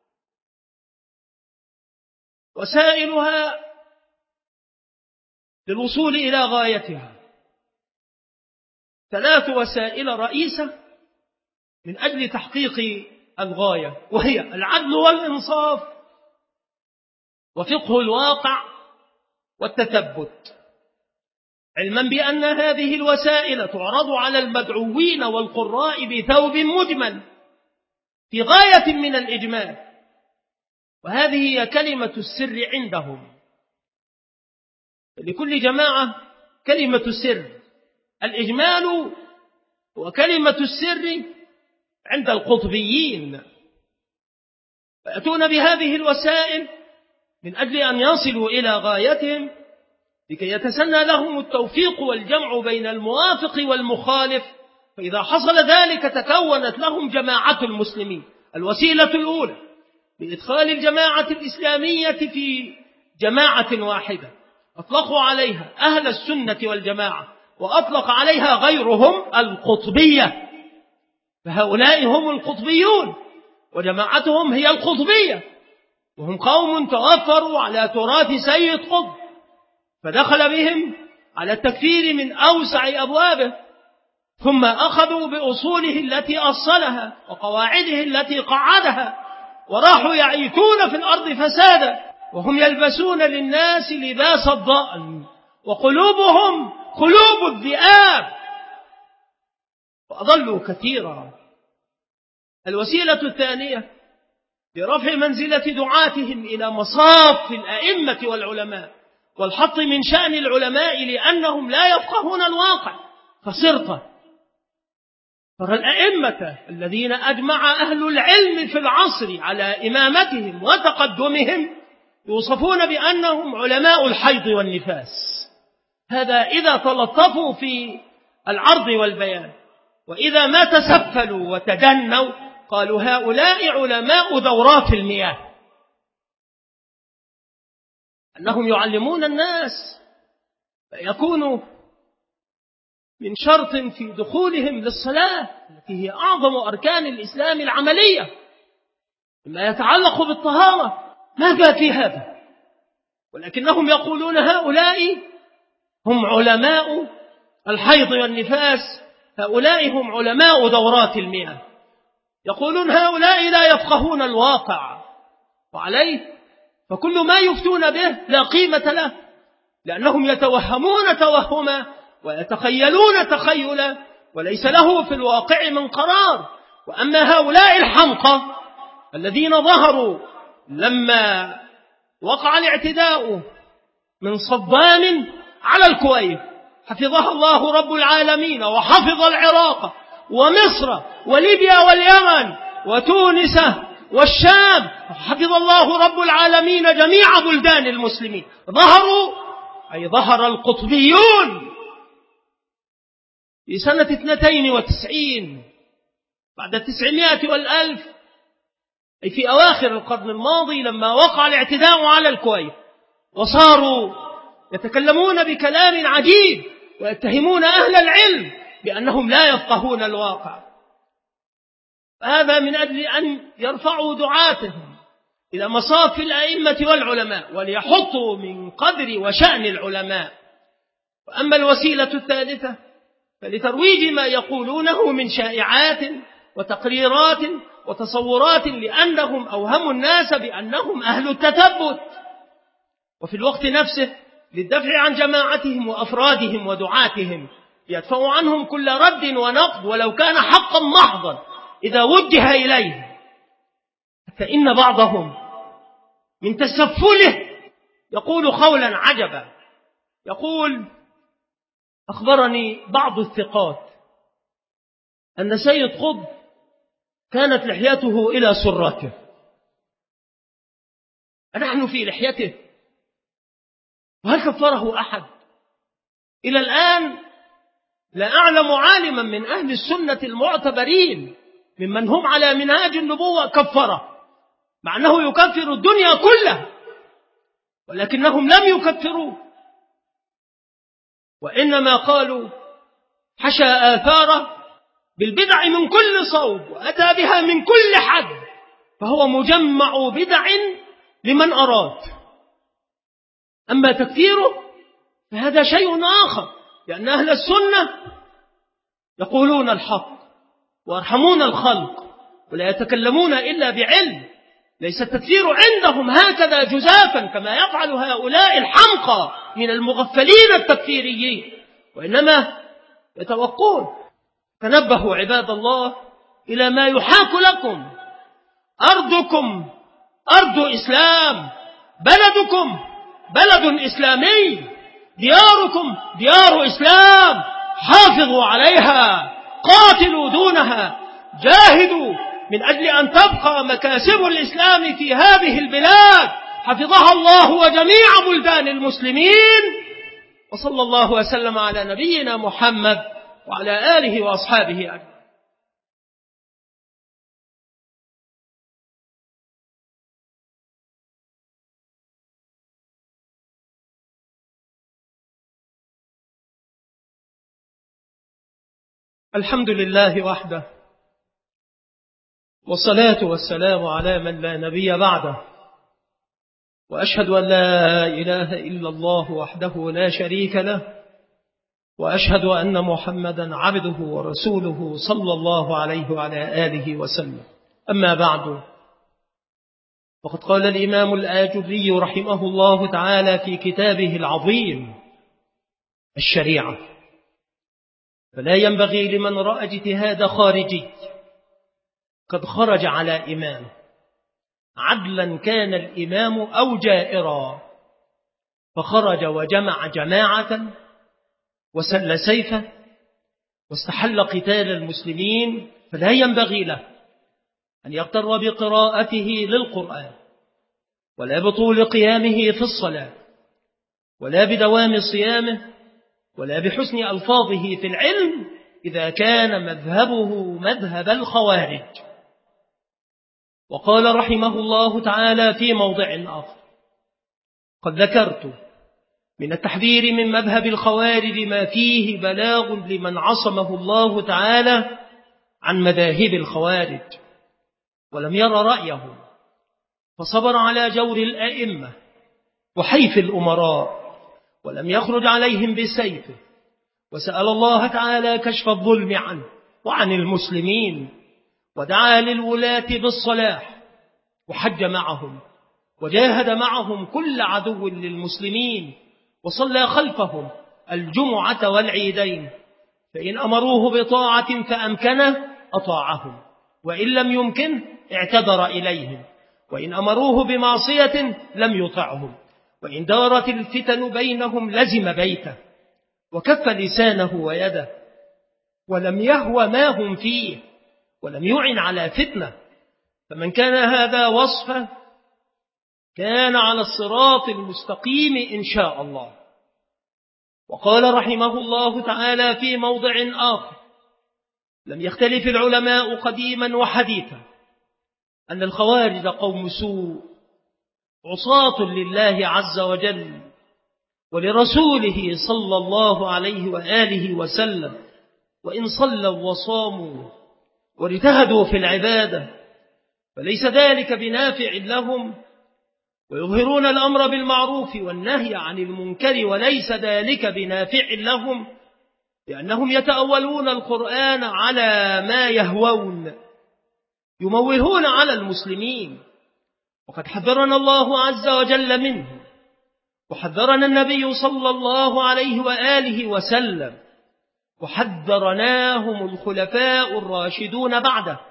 S1: وسائلها للوصول إلى غايتها ثلاث وسائل رئيسة من أجل تحقيق الغاية، وهي العدل والإنصاف وفقه الواقع والتثبت، علما بأن هذه الوسائل تعرض على المدعوين والقراء بثوب مجمل في غاية من الإجمال، وهذه هي كلمة السر عندهم. لكل جماعة كلمة السر، الإجمال هو كلمة السر عند القطبيين، فيأتون بهذه الوسائل من أجل أن يصلوا إلى غايتهم لكي يتسنى لهم التوفيق والجمع بين الموافق والمخالف. فإذا حصل ذلك تكونت لهم جماعة المسلمين. الوسيلة الأولى بإدخال الجماعة الإسلامية في جماعة واحدة أطلقوا عليها أهل السنة والجماعة، وأطلق عليها غيرهم القطبية، فهؤلاء هم القطبيون وجماعتهم هي القطبية، وهم قوم توفروا على تراث سيد قطب، فدخل بهم على التكفير من أوسع أبوابه، ثم أخذوا بأصوله التي أصلها وقواعده التي قعدها، وراحوا يعيثون في الأرض فسادا وهم يلبسون للناس لباس الضأن وقلوبهم قلوب الذئاب، وأضلوا كثيرا. الوسيلة الثانية لرفع منزلة دعاتهم إلى مصاف الأئمة والعلماء والحط من شأن العلماء لأنهم لا يفقهون الواقع فسرطة. ترى الأئمة الذين أجمع أهل العلم في العصر على إمامتهم وتقدمهم يوصفون بأنهم علماء الحيض والنفاس، هذا إذا تلطفوا في العرض والبيان، وإذا ما تسفلوا وتدنوا قالوا هؤلاء علماء دورات المياه، أنهم يعلمون الناس، فيكونوا من شرط في دخولهم للصلاة التي هي أعظم أركان الإسلام العملية مما يتعلق بالطهارة ما جاء في هذا، ولكنهم يقولون هؤلاء هم علماء الحيض والنفاس، هؤلاء هم علماء دورات المياه، يقولون هؤلاء لا يفقهون الواقع، وعليه فكل ما يفتون به لا قيمة له، لأنهم يتوهمون توهما ويتخيلون تخيلا وليس له في الواقع من قرار. وأما هؤلاء الحمقى الذين ظهروا لما وقع الاعتداء من صدام على الكويت، حفظها الله رب العالمين، وحفظ العراق ومصر وليبيا واليمن وتونس والشام، حفظ الله رب العالمين جميع بلدان المسلمين. ظهروا أي ظهر القطبيون في سنة اثنتين وتسعين بعد تسعمائة والألف، أي في أواخر القرن الماضي لما وقع الاعتداء على الكويت، وصاروا يتكلمون بكلام عجيب ويتهمون أهل العلم بأنهم لا يفقهون الواقع. هذا من أجل أن يرفعوا دعاتهم إلى مصاف الأئمة والعلماء وليحطوا من قدر وشأن العلماء. وأما الوسيلة الثالثة فلترويج ما يقولونه من شائعات وتقريرات وتصورات لأنهم أوهموا الناس بأنهم أهل التثبت، وفي الوقت نفسه للدفع عن جماعتهم وأفرادهم ودعاتهم يدفع عنهم كل رد ونقد ولو كان حقا محضا إذا وجه إليه. فإن بعضهم من تسفله يقول قولا عجبا، يقول: أخبرني بعض الثقات أن سيد قطب كانت لحيته إلى سرته، أنحن في لحيته، وهل كفره أحد؟ إلى الآن لا أعلم عالما من أهل السنة المعتبرين ممن هم على منهاج النبوة كفره، مع أنه يكفر الدنيا كلها، ولكنهم لم يكفروه، وإنما قالوا حشى آثاره بالبدع من كل صوب وأتى بها من كل حد، فهو مجمع بدع لمن أراد. أما تكفيره فهذا شيء آخر، لأن أهل السنة يقولون الحق ويرحمون الخلق ولا يتكلمون إلا بعلم. ليس التكفير عندهم هكذا جزافا كما يفعل هؤلاء الحمقى من المغفلين التكفيريين، وإنما يتوقون. تنبهوا عباد الله إلى ما يحاك لكم. أرضكم أرض إسلام، بلدكم بلد إسلامي، دياركم ديار إسلام، حافظوا عليها، قاتلوا دونها، جاهدوا من أجل أن تبقى مكاسب الإسلام في هذه البلاد، حفظها الله وجميع بلدان المسلمين. وصلى الله وسلم على نبينا محمد وعلى آله وأصحابه أجمعين. الحمد لله وحده، والصلاة والسلام على من لا نبي بعده، وأشهد أن لا إله إلا الله وحده لا شريك له، وأشهد أن محمدا عبده ورسوله صلى الله عليه وعلى آله وسلم. أما بعد، وقد قال الإمام الآجري رحمه الله تعالى في كتابه العظيم الشريعة: فلا ينبغي لمن رأى اجتهاد خارجي قد خرج على إمام، عدلا كان الإمام أو جائرا، فخرج وجمع جماعة وسل سيفه واستحل قتال المسلمين، فلا ينبغي له أن يغتر بقراءته للقرآن، ولا بطول قيامه في الصلاة، ولا بدوام صيامه، ولا بحسن ألفاظه في العلم، إذا كان مذهبه مذهب الخوارج. وقال رحمه الله تعالى في موضع آخر: قد ذكرت من التحذير من مذهب الخوارج ما فيه بلاغ لمن عصمه الله تعالى عن مذاهب الخوارج ولم ير رأيهم، فصبر على جور الأئمة وحيف الأمراء، ولم يخرج عليهم بسيفه، وسأل الله تعالى كشف الظلم عنه وعن المسلمين، ودعا للولاة بالصلاح، وحج معهم وجاهد معهم كل عدو للمسلمين، وصلى خلفهم الجمعة والعيدين، فإن أمروه بطاعة فأمكنه أطاعهم، وإن لم يمكن اعتذر إليهم، وإن أمروه بمعصية لم يطعهم، وإن دارت الفتن بينهم لزم بيته، وكف لسانه ويده، ولم يهوى ما هم فيه، ولم يعن على فتنة. فمن كان هذا وصفه كان على الصراط المستقيم إن شاء الله. وقال رحمه الله تعالى في موضع آخر: لم يختلف العلماء قديما وحديثا أن الخوارج قوم سوء عصاة لله عز وجل ولرسوله صلى الله عليه وآله وسلم، وإن صلوا وصاموا واجتهدوا في العبادة فليس ذلك بنافع لهم، ويظهرون الأمر بالمعروف والنهي عن المنكر وليس ذلك بنافع لهم، لأنهم يتأولون القرآن على ما يهوون، يموهون على المسلمين. وقد حذرنا الله عز وجل منه، وحذرنا النبي صلى الله عليه وآله وسلم، وحذرناهم الخلفاء الراشدون بعده،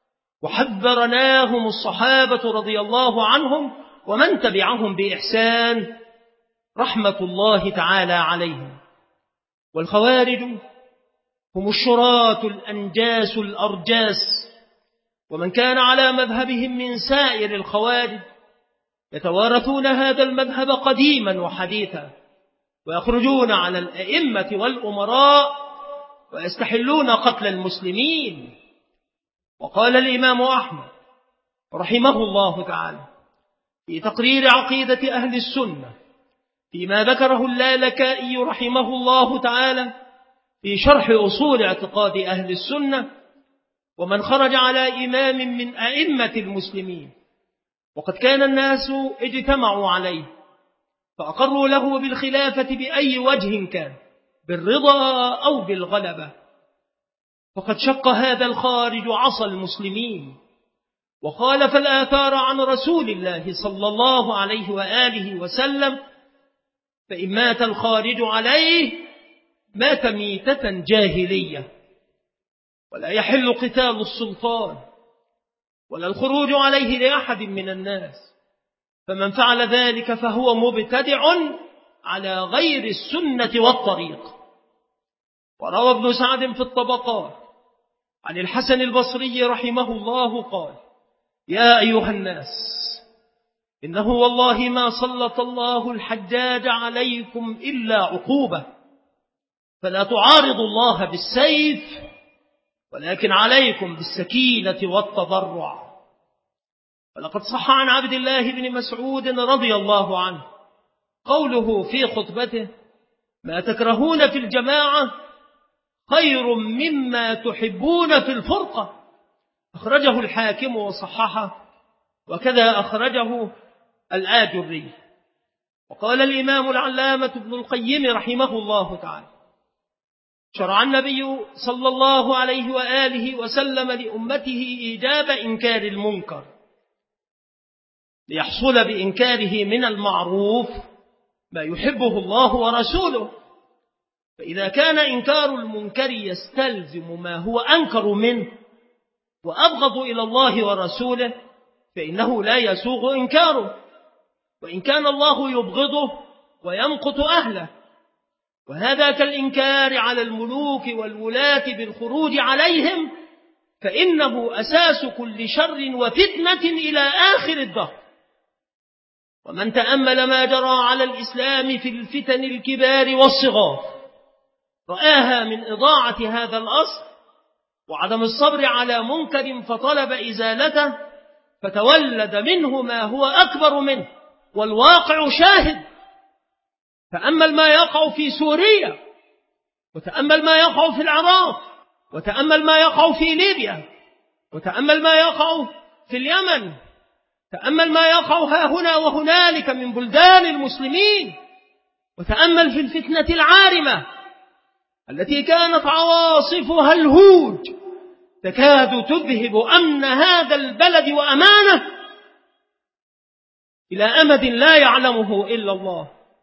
S1: وحذرناهم الصحابة رضي الله عنهم ومن تبعهم بإحسان رحمة الله تعالى عليهم. والخوارج هم الشراة الأنجاس الأرجاس، ومن كان على مذهبهم من سائر الخوارج يتوارثون هذا المذهب قديما وحديثا، ويخرجون على الأئمة والأمراء ويستحلون قتل المسلمين. وقال الإمام أحمد رحمه الله تعالى في تقرير عقيدة أهل السنة فيما ذكره اللالكائي رحمه الله تعالى في شرح أصول اعتقاد أهل السنة: ومن خرج على إمام من أئمة المسلمين وقد كان الناس اجتمعوا عليه فأقروا له بالخلافة بأي وجه كان، بالرضا أو بالغلبة، فقد شق هذا الخارج عصى المسلمين وخالف الآثار عن رسول الله صلى الله عليه وآله وسلم. فإن مات الخارج عليه مات ميتة جاهلية، ولا يحل قتال السلطان ولا الخروج عليه لأحد من الناس، فمن فعل ذلك فهو مبتدع على غير السنة والطريق. وروى ابن سعد في الطبقات عن الحسن البصري رحمه الله قال: يا أيها الناس، إنه والله ما سلط الله الحجاج عليكم إلا عقوبة، فلا تعارضوا الله بالسيف ولكن عليكم بالسكينة والتضرع. ولقد صح عن عبد الله بن مسعود رضي الله عنه قوله في خطبته: ما تكرهون في الجماعة خير مما تحبون في الفرقة. أخرجه الحاكم وصححه، وكذا أخرجه الآجري. وقال الإمام العلامة ابن القيم رحمه الله تعالى: شرع النبي صلى الله عليه وآله وسلم لأمته إيجاب إنكار المنكر ليحصل بإنكاره من المعروف ما يحبه الله ورسوله. فإذا كان إنكار المنكر يستلزم ما هو أنكر منه وأبغض إلى الله ورسوله فإنه لا يسوغ إنكاره، وإن كان الله يبغضه ويمقت أهله. وهذا كالإنكار على الملوك والولاة بالخروج عليهم، فإنه أساس كل شر وفتنة إلى آخر الدهر. ومن تأمل ما جرى على الإسلام في الفتن الكبار والصغار رآها من إضاعة هذا الأصل وعدم الصبر على منكر فطلب إزالته، فتولد منه ما هو أكبر منه، والواقع شاهد. تأمل ما يقع في سوريا، وتأمل ما يقع في العراق، وتأمل ما يقع في ليبيا، وتأمل ما يقع في اليمن، تأمل ما يقع ها هنا وهنالك من بلدان المسلمين، وتأمل في الفتنة العارمة التي كانت عواصفها الهوج تكاد تذهب أمن هذا البلد وأمانه إلى أمد لا يعلمه إلا الله.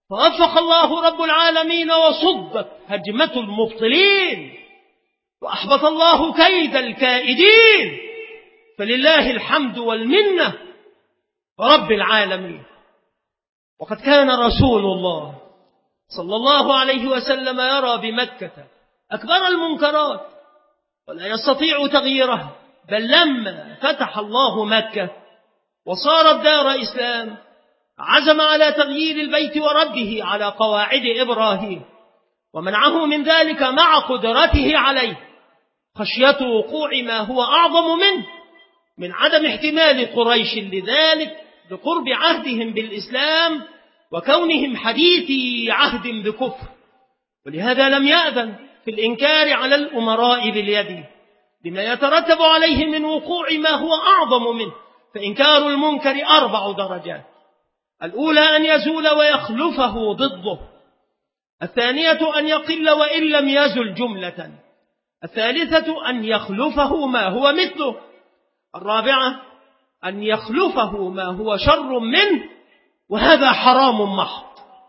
S1: فوفق الله رب العالمين وصدت هجمة المبطلين وأحبط الله كيد الكائدين، فلله الحمد والمنة رب العالمين. وقد كان رسول الله صلى الله عليه وسلم يرى بمكة أكبر المنكرات ولا يستطيع تغييرها، بل لما فتح الله مكة وصارت دار إسلام عزم على تغيير البيت ورده على قواعد إبراهيم، ومنعه من ذلك مع قدرته عليه خشية وقوع ما هو أعظم منه من عدم احتمال قريش لذلك بقرب عهدهم بالإسلام وكونهم حديثي عهد بكفر. ولهذا لم يأذن في الإنكار على الأمراء باليد لما يترتب عليه من وقوع ما هو أعظم منه، فإنكار المنكر أربع درجات: الأولى أن يزول ويخلفه ضده، الثانية أن يقل وإن لم يزل جملة، الثالثة أن يخلفه ما هو مثله، الرابعة أن يخلفه ما هو شر منه، وهذا حرام محض.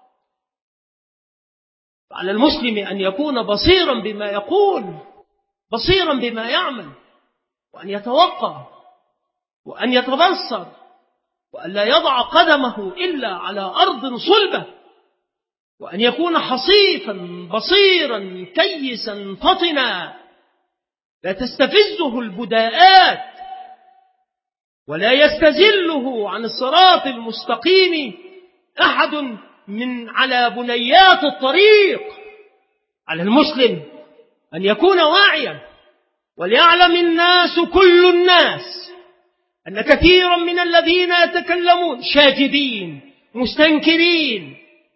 S1: على المسلم أن يكون بصيرا بما يقول، بصيرا بما يعمل، وأن يتوقع وأن يتبصر، وأن لا يضع قدمه إلا على أرض صلبة، وأن يكون حصيفا بصيرا كيسا فطنا لا تستفزه البداءات ولا يستزله عن الصراط المستقيم أحد من على بنيات الطريق. على المسلم أن يكون واعيا وليعلم الناس كل الناس أن كثيرا من الذين يتكلمون شاجبين مستنكرين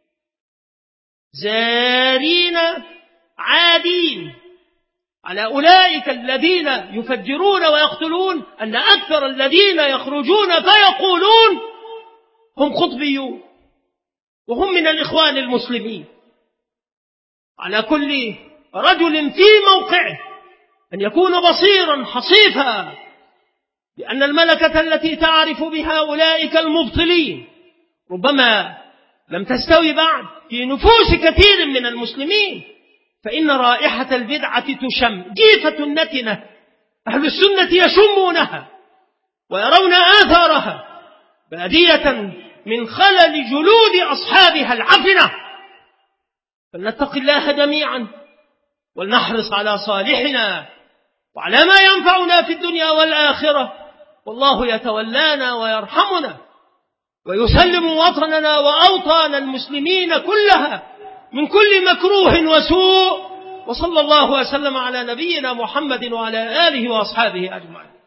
S1: زارين عادين على أولئك الذين يفجرون ويقتلون أن أكثر الذين يخرجون فيقولون هم قطبيون وهم من الإخوان المسلمين. على كل رجل في موقعه أن يكون بصيرا حصيفا، لأن الملكة التي تعرف بها أولئك المبطلين ربما لم تستوي بعد في نفوس كثير من المسلمين، فإن رائحة البدعة تشم جيفة نتنة، أهل السنة يشمونها ويرون آثارها بادية من خلل جلود أصحابها العفنة. فلنتق الله جميعا ولنحرص على صالحنا وعلى ما ينفعنا في الدنيا والآخرة، والله يتولانا ويرحمنا ويسلم وطننا وأوطان المسلمين كلها من كل مكروه وسوء. وصلى الله وسلم على نبينا محمد وعلى آله وأصحابه أجمعين.